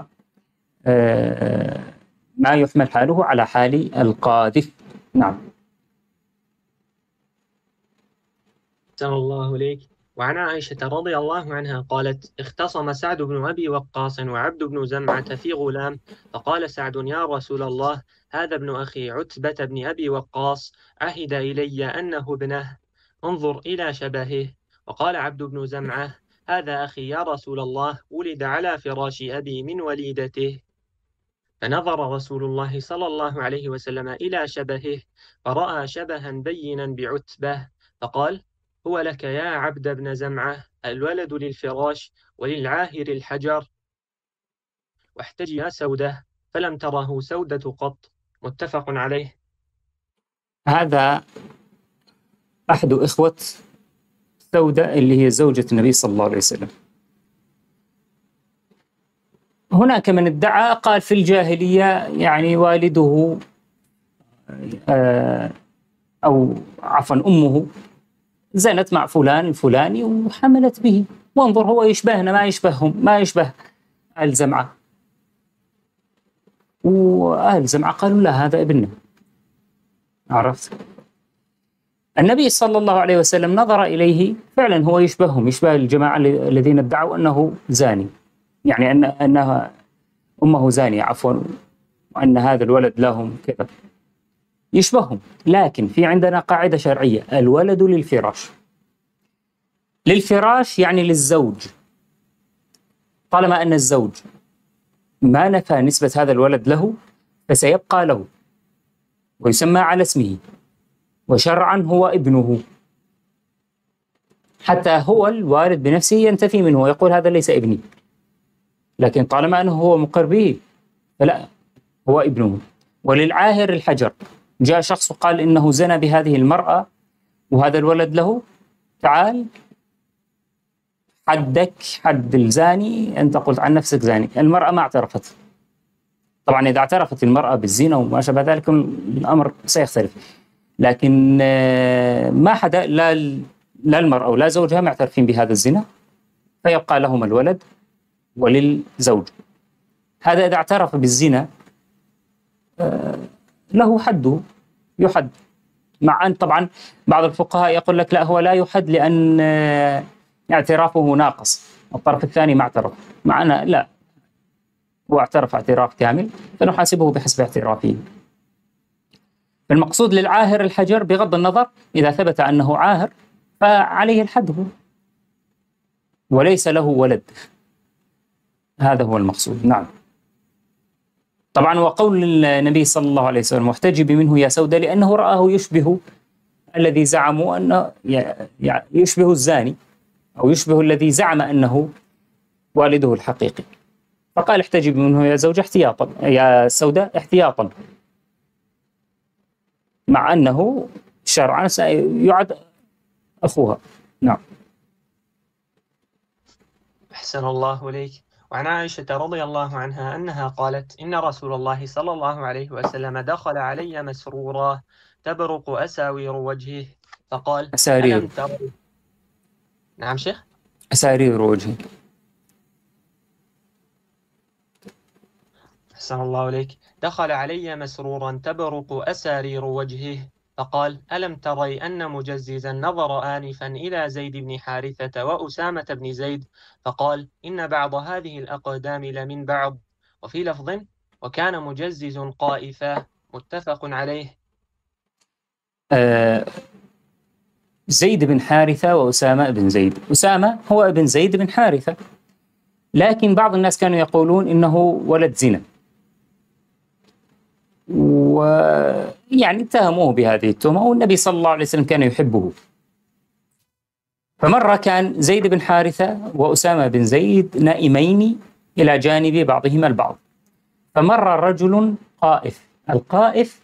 ما يحمل حاله على حال القاذف. نعم. أحسن الله إليك. وعن عائشة رضي الله عنها قالت: اختصم سعد بن أبي وقاص وعبد بن زمعة في غلام، فقال سعد: يا رسول الله، هذا ابن أخي عتبة بن أبي وقاص عهد إلي أنه ابنه، انظر إلى شبهه. وقال عبد بن زمعة: هذا أخي يا رسول الله، ولد على فراش أبي من وليدته. فنظر رسول الله صلى الله عليه وسلم إلى شبهه فرأى شبها بينا بعتبة، فقال: هو لك يا عبد بن زمعة، الولد للفراش وللعاهر الحجر، واحتج يا سودة، فلم تره سودة قط. متفق عليه. هذا أحد إخوة سودة اللي هي زوجة النبي صلى الله عليه وسلم. هناك من ادعى قال في الجاهلية يعني والده أو عفوا أمه زنت مع فلان الفلاني وحملت به، وانظر هو يشبهنا ما يشبههم، ما يشبه أهل زمعة. وأهل زمعة قالوا لا هذا ابننا. عرفت؟ النبي صلى الله عليه وسلم نظر إليه، فعلا هو يشبههم، يشبه الجماعة الذين ادعوا أنه زاني، يعني أن أنها أمه زانية عفوا، وأن هذا الولد لهم كذا، يشبههم. لكن في عندنا قاعدة شرعية: الولد للفراش. للفراش يعني للزوج، طالما أن الزوج ما نفى نسبة هذا الولد له فسيبقى له ويسمى على اسمه، وشرعا هو ابنه، حتى هو الوالد بنفسه ينتفي منه ويقول هذا ليس ابني، لكن طالما أنه هو مقر به فلا، هو ابنه. وللعاهر الحجر، جاء شخص وقال إنه زنى بهذه المرأة وهذا الولد له، تعال حدك حد الزاني، أنت قلت عن نفسك زاني. المرأة ما اعترفت. طبعا إذا اعترفت المرأة بالزنا وما شابه ذلك الأمر سيختلف، لكن ما حدا لا لا المرأة ولا زوجها معترفين بهذا الزنا، فيبقى لهم الولد وللزوج. هذا إذا اعترف بالزنا له حده، يحد. مع أن طبعا بعض الفقهاء يقول لك لا، هو لا يحد لأن اعترافه ناقص، الطرف الثاني ما اعترف. معنا لا، هو اعترف اعتراف كامل فنحاسبه بحسب اعترافه. المقصود للعاهر الحجر بغض النظر، إذا ثبت أنه عاهر فعليه الحد هو، وليس له ولد. هذا هو المقصود. نعم. طبعا وقول النبي صلى الله عليه وسلم واحتجب منه يا سودة، لأنه رآه يشبه الذي زعموا أنه يشبه الزاني، أو يشبه الذي زعم أنه والده الحقيقي. فقال احتجبي منه يا زوجة احتياطا، يا سوداء احتياطا، مع أنه شرعا يعد أخوها. نعم. أحسن الله إليك. وعن عائشة رضي الله عنها أنها قالت: إن رسول الله صلى الله عليه وسلم دخل علي مسرورا تبرق أساوير وجهه فقال: أسارير. ألم تر. نعم شيخ. أسارير وجهه. أحسن الله إليك. دخل علي مسرورا تبرق أسارير وجهه فقال: ألم تري أن مجززا نظر آنفا إلى زيد بن حارثة وأسامة بن زيد فقال: إن بعض هذه الأقدام لمن بعض. وفي لفظ: وكان مجزز قائفا. متفق عليه. آه زيد بن حارثة وأسامة بن زيد. أسامة هو ابن زيد بن حارثة، لكن بعض الناس كانوا يقولون إنه ولد زنا، ويعني اتهموه بهذه التهمة، والنبي صلى الله عليه وسلم كان يحبه. فمرة كان زيد بن حارثة وأسامة بن زيد نائمين إلى جانب بعضهما البعض، فمر رجل قائف. القائف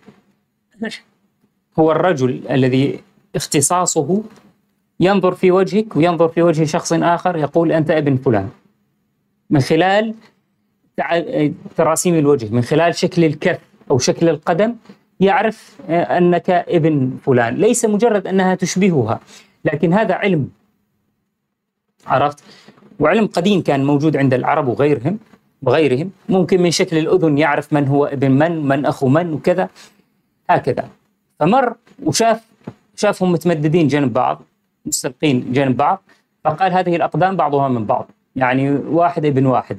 هو الرجل الذي اختصاصه ينظر في وجهك وينظر في وجه شخص آخر يقول أنت ابن فلان، من خلال تراسيم الوجه، من خلال شكل الكف أو شكل القدم يعرف أنك ابن فلان، ليس مجرد أنها تشبهها، لكن هذا علم، عرفت؟ وعلم قديم كان موجود عند العرب وغيرهم وغيرهم. ممكن من شكل الأذن يعرف من هو ابن من، من أخو من، وكذا هكذا. فمر وشاف شافهم متمددين جنب بعض، مستلقين جنب بعض، فقال هذه الأقدام بعضها من بعض، يعني واحد ابن واحد.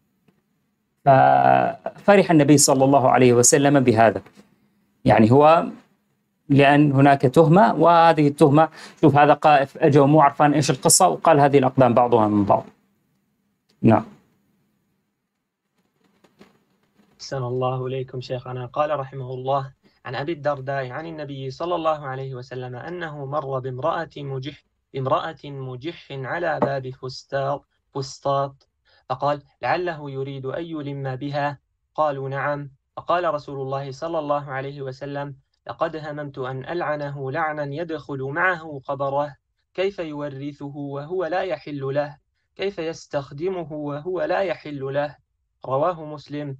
ففرح النبي صلى الله عليه وسلم بهذا، يعني هو لأن هناك تهمة، وهذه التهمة شوف هذا قائف أجا ومو عرفان إيش القصة، وقال هذه الأقدام بعضها من بعض. نعم. أحسن الله إليكم شيخنا. قال رحمه الله: عن أبي الدرداء عن النبي صلى الله عليه وسلم أنه مر بامرأة مجح بامرأة مجح على باب فسطاط فسطاط فقال: لعله يريد أن يلم بها. قالوا: نعم. فقال رسول الله صلى الله عليه وسلم: لقد هممت أن ألعنه لعنا يدخل معه قبره، كيف يورثه وهو لا يحل له، كيف يستخدمه وهو لا يحل له. رواه مسلم.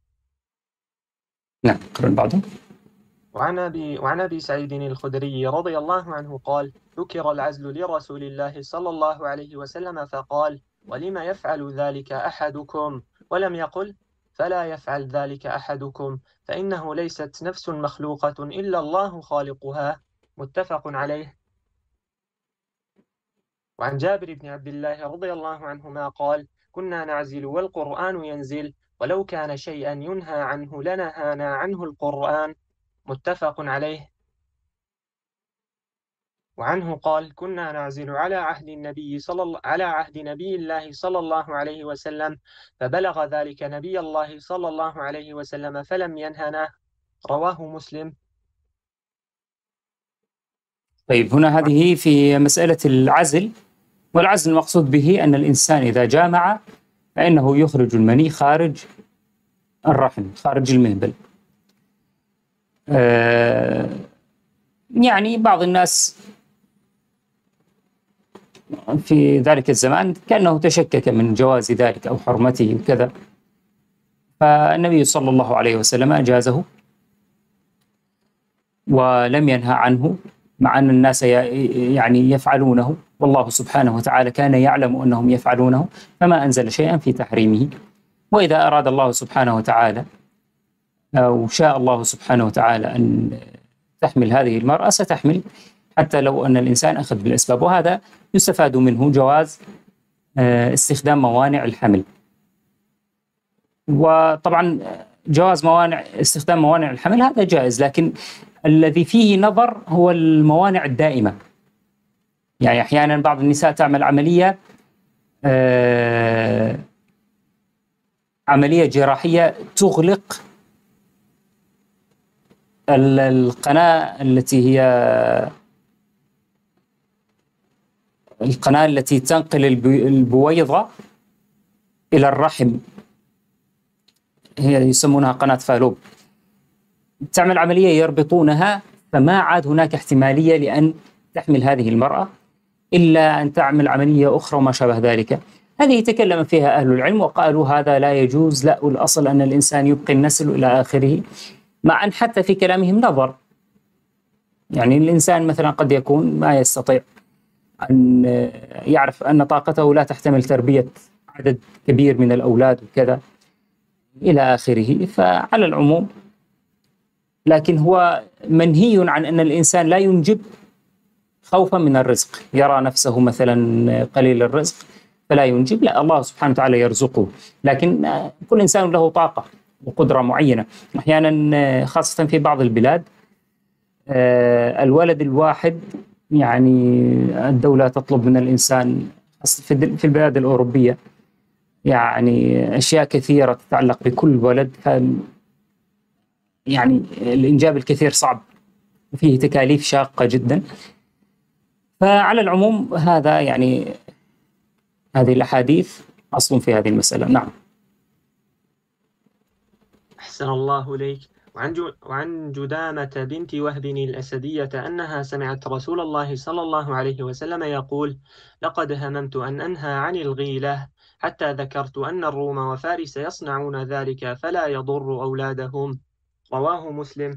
نعم. قرأ بعده. وعن أبي وعن أبي سعيد الخدري رضي الله عنه قال: ذكر العزل لرسول الله صلى الله عليه وسلم فقال: ولم يفعل ذلك أحدكم؟ ولم يقل: فلا يفعل ذلك أحدكم، فإنه ليست نفس مخلوقة إلا الله خالقها. متفق عليه. وعن جابر بن عبد الله رضي الله عنهما قال: كنا نعزل والقرآن ينزل، ولو كان شيئا ينهى عنه لنهانا عنه القرآن. متفق عليه. وعنه قال: كنا نعزل على عهد النبي صلى الله على عهد نبي الله صلى الله عليه وسلم، فبلغ ذلك نبي الله صلى الله عليه وسلم فلم ينهنا. رواه مسلم. طيب، هنا هذه في مسألة العزل، والعزل المقصود به أن الإنسان إذا جامع فإنه يخرج المني خارج الرحم، خارج المهبل. آه يعني بعض الناس في ذلك الزمان كأنه تشكك من جواز ذلك أو حرمته وكذا، فالنبي صلى الله عليه وسلم أجازه ولم ينهى عنه، مع أن الناس يعني يفعلونه، والله سبحانه وتعالى كان يعلم أنهم يفعلونه فما أنزل شيئا في تحريمه. وإذا أراد الله سبحانه وتعالى أو شاء الله سبحانه وتعالى أن تحمل هذه المرأة ستحمل، حتى لو أن الإنسان أخذ بالأسباب. وهذا يستفاد منه جواز استخدام موانع الحمل. وطبعا جواز موانع استخدام موانع الحمل هذا جائز، لكن الذي فيه نظر هو الموانع الدائمة. يعني أحيانا بعض النساء تعمل عملية آه عملية جراحية تغلق القناة التي هي القناة التي تنقل البويضة إلى الرحم هي يسمونها قناة فالوب، تعمل عملية يربطونها، فما عاد هناك احتمالية لأن تحمل هذه المرأة إلا أن تعمل عملية أخرى وما شابه ذلك. هذه تكلم فيها أهل العلم وقالوا هذا لا يجوز، لا، والأصل أن الإنسان يبقي النسل إلى آخره، مع أن حتى في كلامهم نظر. يعني الإنسان مثلا قد يكون ما يستطيع أن يعرف أن طاقته لا تحتمل تربية عدد كبير من الأولاد وكذا إلى آخره، فعلى العموم. لكن هو منهي عن أن الإنسان لا ينجب خوفا من الرزق، يرى نفسه مثلا قليل الرزق فلا ينجب، لا، الله سبحانه وتعالى يرزقه، لكن كل إنسان له طاقة وقدرة معينة. أحيانا خاصة في بعض البلاد الولد الواحد، يعني الدولة تطلب من الإنسان في البلاد الأوروبية يعني أشياء كثيرة تتعلق بكل ولد، ف يعني الإنجاب الكثير صعب وفيه تكاليف شاقة جدا. فعلى العموم هذا يعني هذه الأحاديث أصل في هذه المسألة. نعم. أحسن الله إليك. وعن جو وعن جدامة بنت وهب الأسدية أنها سمعت رسول الله صلى الله عليه وسلم يقول: لقد هممت أن أنهى عن الغيلة حتى ذكرت أن الروم وفارس يصنعون ذلك فلا يضر أولادهم. رواه مسلم.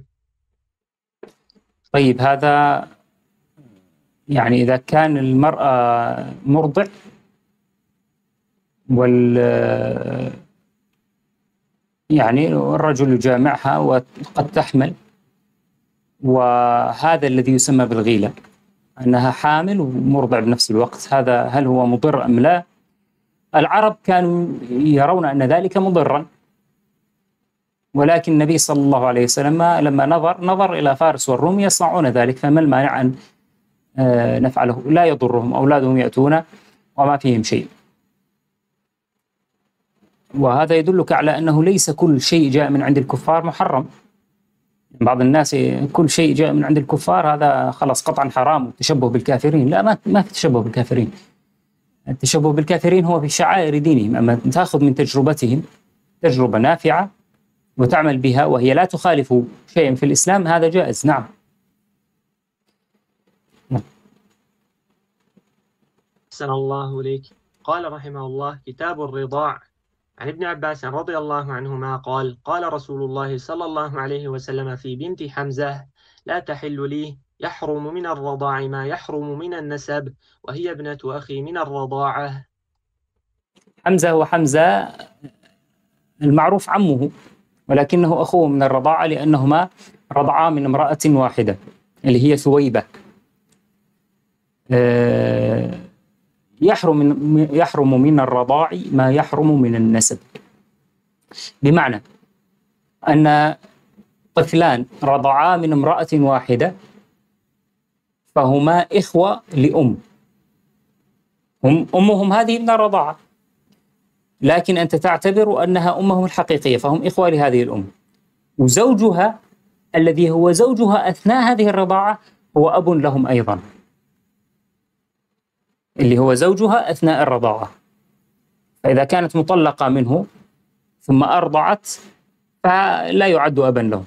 طيب، هذا يعني إذا كان المرأة مرضع وال يعني الرجل يجامعها وقد تحمل، وهذا الذي يسمى بالغيلة، أنها حامل ومرضع بنفس الوقت، هذا هل هو مضر أم لا؟ العرب كانوا يرون أن ذلك مضرا، ولكن النبي صلى الله عليه وسلم لما نظر نظر إلى فارس والروم يصنعون ذلك، فما المانع أن نفعله؟ لا يضرهم، أولادهم يأتون وما فيهم شيء. وهذا يدلك على أنه ليس كل شيء جاء من عند الكفار محرم. بعض الناس كل شيء جاء من عند الكفار هذا خلاص قطعا حرام وتشبه بالكافرين. لا، ما ما في تشبه بالكافرين. التشبه بالكافرين هو في شعائر دينهم، أما تأخذ من تجربتهم تجربة نافعة وتعمل بها وهي لا تخالف شيئا في الإسلام، هذا جائز. نعم. أحسن الله إليك. قال رحمه الله: كتاب الرضاع. عن ابن عباس رضي الله عنهما قال: قال رسول الله صلى الله عليه وسلم في بنت حمزة: لا تحل لي، يحرم من الرضاع ما يحرم من النسب، وهي ابنة أخي من الرضاعة. حمزة هو حمزة المعروف عمه، ولكنه أخوه من الرضاعة لأنهما رضعا من امرأة واحدة اللي هي ثويبة. أه يحرم من يحرم من الرضاع ما يحرم من النسب، بمعنى أن طفلان رضعا من امرأة واحدة فهما إخوة لأم، هم أمهم هذه من الرضاعة، لكن أنت تعتبر أنها أمهم الحقيقية، فهم إخوة لهذه الأم. وزوجها الذي هو زوجها أثناء هذه الرضاعة هو أب لهم أيضا، اللي هو زوجها أثناء الرضاعة. فإذا كانت مطلقة منه ثم أرضعت فلا يعد أبا له،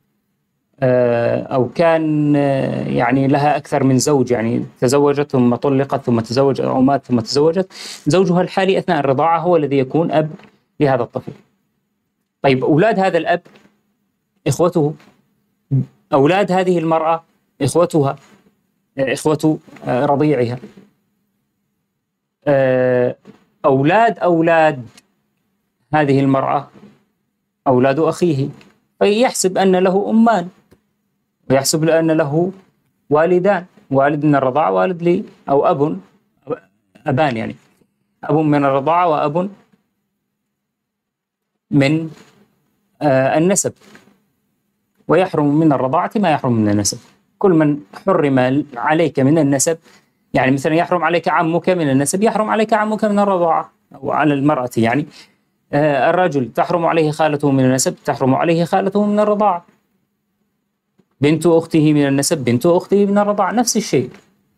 أو كان يعني لها أكثر من زوج، يعني تزوجت ثم طلقت ثم تزوج أو مات ثم تزوجت، زوجها الحالي أثناء الرضاعة هو الذي يكون أب لهذا الطفل. طيب، أولاد هذا الأب إخوته، أولاد هذه المرأة إخوتها، إخوة رضيعها، أولاد أولاد هذه المرأة أولاد أخيه، فيحسب أن له أمان ويحسب أن له والدان، والد من الرضاعة والد لي أو أب أبان، يعني أب من الرضاعة وأب من آه النسب. ويحرم من الرضاعة ما يحرم من النسب. كل من حرم عليك من النسب، يعني مثلا يحرم عليك عمك من النسب، يحرم عليك عمك من الرضاعة، أو على المرأة يعني آه الرجل تحرم عليه خالته من النسب، تحرم عليه خالته من الرضاعة. بنت أخته من النسب، بنت أخته من الرضاعة، نفس الشيء.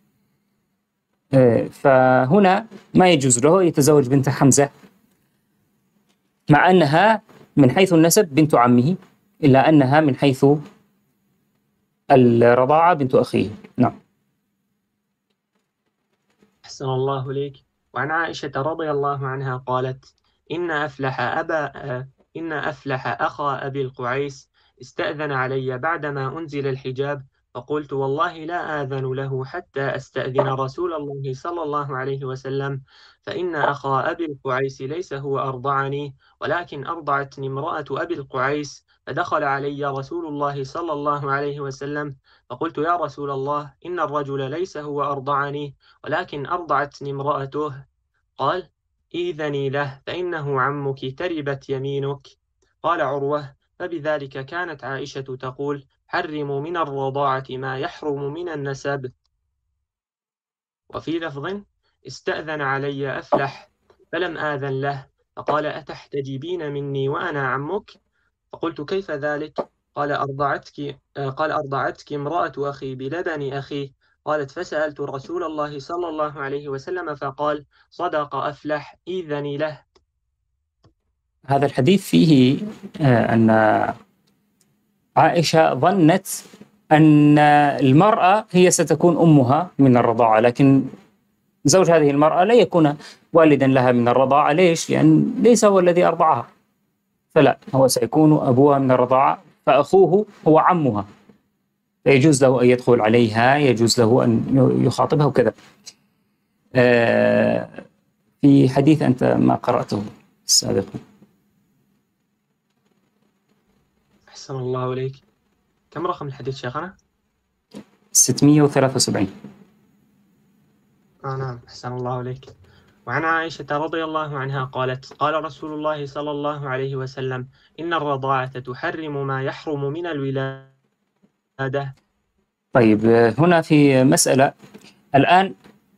آه فهنا ما يجوز له يتزوج بنت حمزة، مع أنها من حيث النسب بنت عمه، إلا أنها من حيث الرضاعة بنت أخيه. نعم. أحسن الله إليك. وعن عائشة رضي الله عنها قالت: إن أفلح أبا إن أفلح أخا أبي القعيس استأذن علي بعدما أنزل الحجاب، فقلت: والله لا آذن له حتى أستأذن رسول الله صلى الله عليه وسلم، فإن أخا أبي القعيس ليس هو أرضعني، ولكن أرضعتني امرأة أبي القعيس. فدخل علي رسول الله صلى الله عليه وسلم، فقلت: يا رسول الله، إن الرجل ليس هو أرضعني، ولكن أرضعتني امرأته. قال: إذني له فإنه عمك، تربت يمينك. قال عروة: فبذلك كانت عائشة تقول: حرموا من الرضاعة ما يحرم من النسب. وفي لفظ: استأذن علي أفلح فلم آذن له، فقال: أتحتجبين مني وأنا عمك؟ فقلت: كيف ذلك؟ قال: أرضعتك قال أرضعتك امرأة أخي بلبن أخي. قالت: فسألت رسول الله صلى الله عليه وسلم فقال: صدق أفلح، إذني له. هذا الحديث فيه آه، أن عائشة ظنت أن المرأة هي ستكون أمها من الرضاعة، لكن زوج هذه المرأة لا يكون والدا لها من الرضاعة. ليش؟ لأن ليس هو الذي أرضعها، فلا، هو سيكون أبوها من الرضاعة، فأخوه هو عمها، فيجوز له أن يدخل عليها، يجوز له أن يخاطبها وكذا. آه، في حديث أنت ما قرأته السابق. أحسن الله إليك. كم رقم الحديث شيخنا؟ ستمائة وثلاثة وسبعين. آه نعم، أحسن الله إليك. وعن عائشة رضي الله عنها قالت: قال رسول الله صلى الله عليه وسلم: إن الرضاعة تحرم ما يحرم من الولادة. طيب، هنا في مسألة الآن،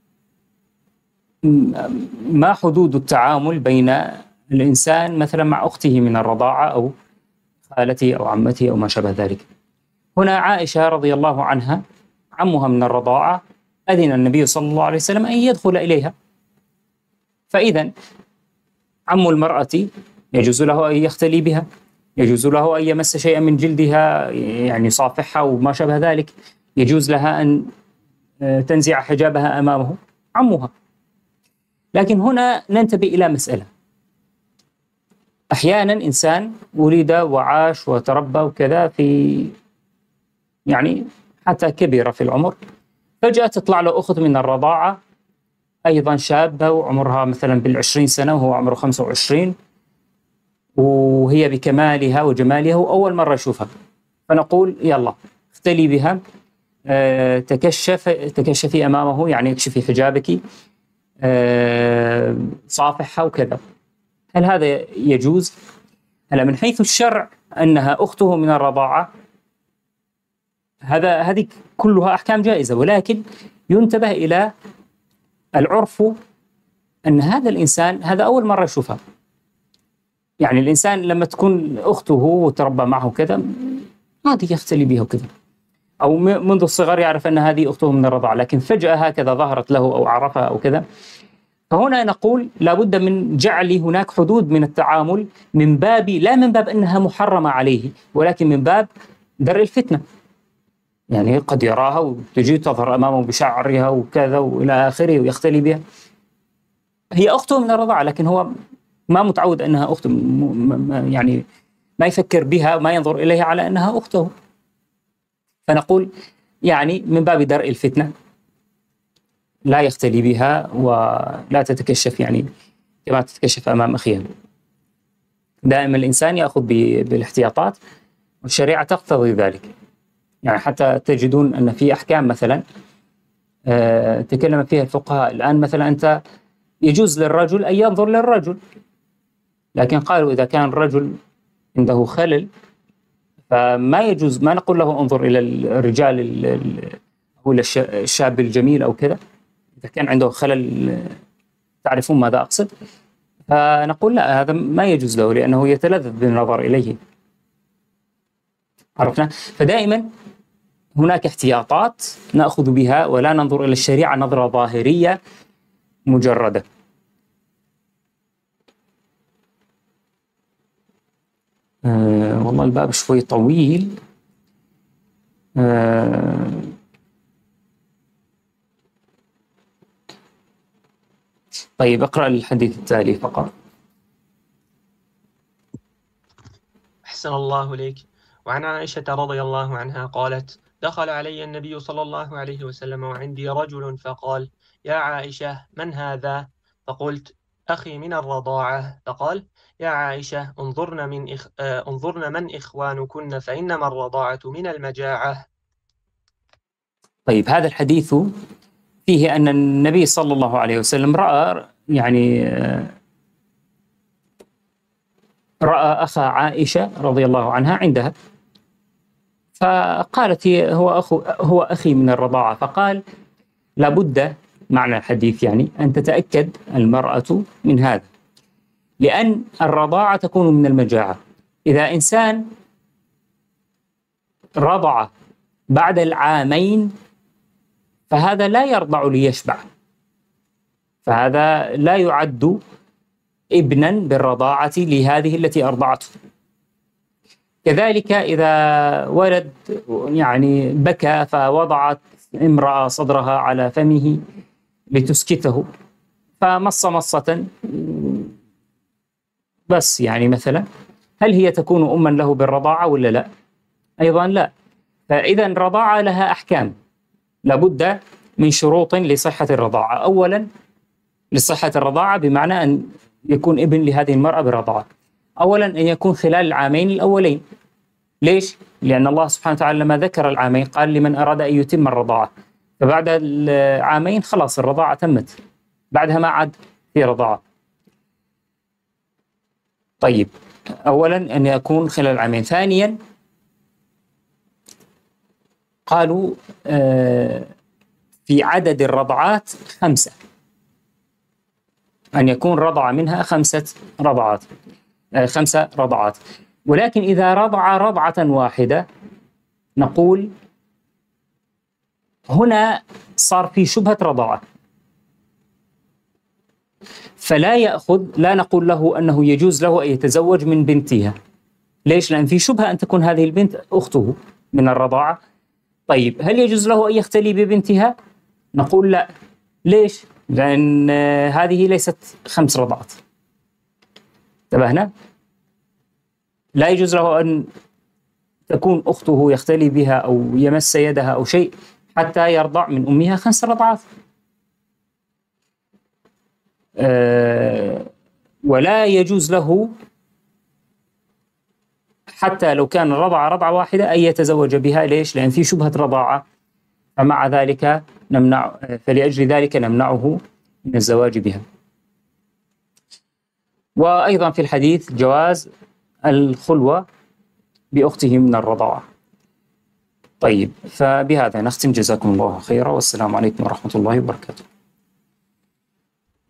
ما حدود التعامل بين الإنسان مثلا مع أخته من الرضاعة أو خالته أو عمته أو ما شابه ذلك؟ هنا عائشة رضي الله عنها عمها من الرضاعة، أذن النبي صلى الله عليه وسلم أن يدخل إليها، فإذا عم المرأة يجوز له أن يختلي بها، يجوز له أن يمس شيئا من جلدها، يعني يصافحها وما شابه ذلك، يجوز لها أن تنزع حجابها أمامه، عمها. لكن هنا ننتبه إلى مسألة، أحيانا إنسان ولد وعاش وتربى وكذا في يعني حتى كبر في العمر، فجأة تطلع له أخت من الرضاعة أيضا شابة وعمرها مثلا بالعشرين سنة وهو عمره خمسة وعشرين، وهي بكمالها وجمالها وأول مرة يشوفها، فنقول يلا اختلي بها، أه تكشف تكشفي أمامه، يعني اكشفي حجابك، أه صافحها وكذا. هل هذا يجوز؟ هلا من حيث الشرع أنها أخته من الرضاعة، هذا هذه كلها أحكام جائزة، ولكن ينتبه إلى العرف، أن هذا الإنسان هذا أول مرة يشوفها. يعني الإنسان لما تكون أخته وتربى معه كذا عادي يختلي بها وكذا، أو منذ الصغر يعرف أن هذه أخته من الرضاعة، لكن فجأة هكذا ظهرت له أو عرفها أو كذا. فهنا نقول لابد من جعل هناك حدود من التعامل، من باب لا من باب أنها محرمة عليه، ولكن من باب درء الفتنة. يعني قد يراها وتجي تظهر أمامه بشعرها وكذا وإلى آخره ويختلي بها، هي أخته من الرضاعة، لكن هو ما متعود أنها أخته، يعني ما يفكر بها وما ينظر إليها على أنها أخته. فنقول يعني من باب درء الفتنة لا يختلي بها ولا تتكشف، يعني كما تتكشف أمام أخيها. دائما الإنسان يأخذ بالاحتياطات، والشريعة تقتضي ذلك. يعني حتى تجدون أن في أحكام مثلا أه تكلم فيها الفقهاء الآن، مثلا أنت يجوز للرجل أن ينظر للرجل، لكن قالوا إذا كان الرجل عنده خلل فما يجوز، ما نقول له انظر إلى الرجال أو الشاب الجميل أو كذا، إذا كان عنده خلل تعرفون ماذا أقصد، فنقول لا، هذا ما يجوز له لأنه يتلذذ بالنظر إليه. عرفنا؟ فدائما هناك احتياطات نأخذ بها، ولا ننظر إلى الشريعة نظرة ظاهرية مجردة. آه والله الباب شوي طويل. آه طيب اقرأ الحديث التالي فقط. أحسن الله إليك. وعن عائشة رضي الله عنها قالت: دخل علي النبي صلى الله عليه وسلم وعندي رجل فقال: يا عائشة من هذا؟ فقلت: أخي من الرضاعة. فقال: يا عائشة انظرن من إخ... آه، انظرن من إخوانكن فإنما الرضاعة من المجاعة. طيب هذا الحديث فيه أن النبي صلى الله عليه وسلم رأى يعني آه، رأى أخا عائشة رضي الله عنها عندها، فقالت هي هو أخو هو أخي من الرضاعة. فقال لابد، معنى الحديث يعني أن تتأكد المرأة من هذا، لأن الرضاعة تكون من المجاعة. إذا إنسان رضع بعد العامين فهذا لا يرضع ليشبع، فهذا لا يعد ابنا بالرضاعة لهذه التي أرضعته. كذلك إذا ولد يعني بكى فوضعت امرأة صدرها على فمه لتسكته فمص مصة بس، يعني مثلا هل هي تكون أما له بالرضاعة ولا لا؟ أيضا لا. فإذا الرضاعة لها أحكام، لابد من شروط لصحة الرضاعة. أولا لصحة الرضاعة بمعنى أن يكون ابن لهذه المرأة بالرضاعة، أولا أن يكون خلال العامين الأولين. ليش؟ لأن الله سبحانه وتعالى لما ذكر العامين قال لمن أراد أن يتم الرضاعة، فبعد العامين خلاص الرضاعة تمت، بعدها ما عاد في رضاعة. طيب أولا أن يكون خلال العامين. ثانيا قالوا آه في عدد الرضعات خمسة، أن يكون رضع منها خمسة رضعات آه خمسة رضعات. ولكن إذا رضع رضعة واحدة نقول هنا صار في شبهة رضاعة، فلا يأخذ، لا نقول له أنه يجوز له أن يتزوج من بنتها. ليش؟ لأن في شبهة أن تكون هذه البنت أخته من الرضاعة. طيب هل يجوز له أن يختلي ببنتها؟ نقول لا. ليش؟ لأن هذه ليست خمس رضعات. انتبهنا؟ لا يجوز له أن تكون أخته يختلي بها أو يمس يدها أو شيء حتى يرضع من أمها خمس رضعات. أه ولا يجوز له حتى لو كان رضع رضعة واحدة أن يتزوج بها. ليش؟ لأن في شبهة رضاعة، فمع ذلك نمنع فلأجل ذلك نمنعه من الزواج بها. وأيضا في الحديث جواز الخلوة بأخته من الرضاعة. طيب فبهذا نختم، جزاكم الله خيرا، والسلام عليكم ورحمة الله وبركاته.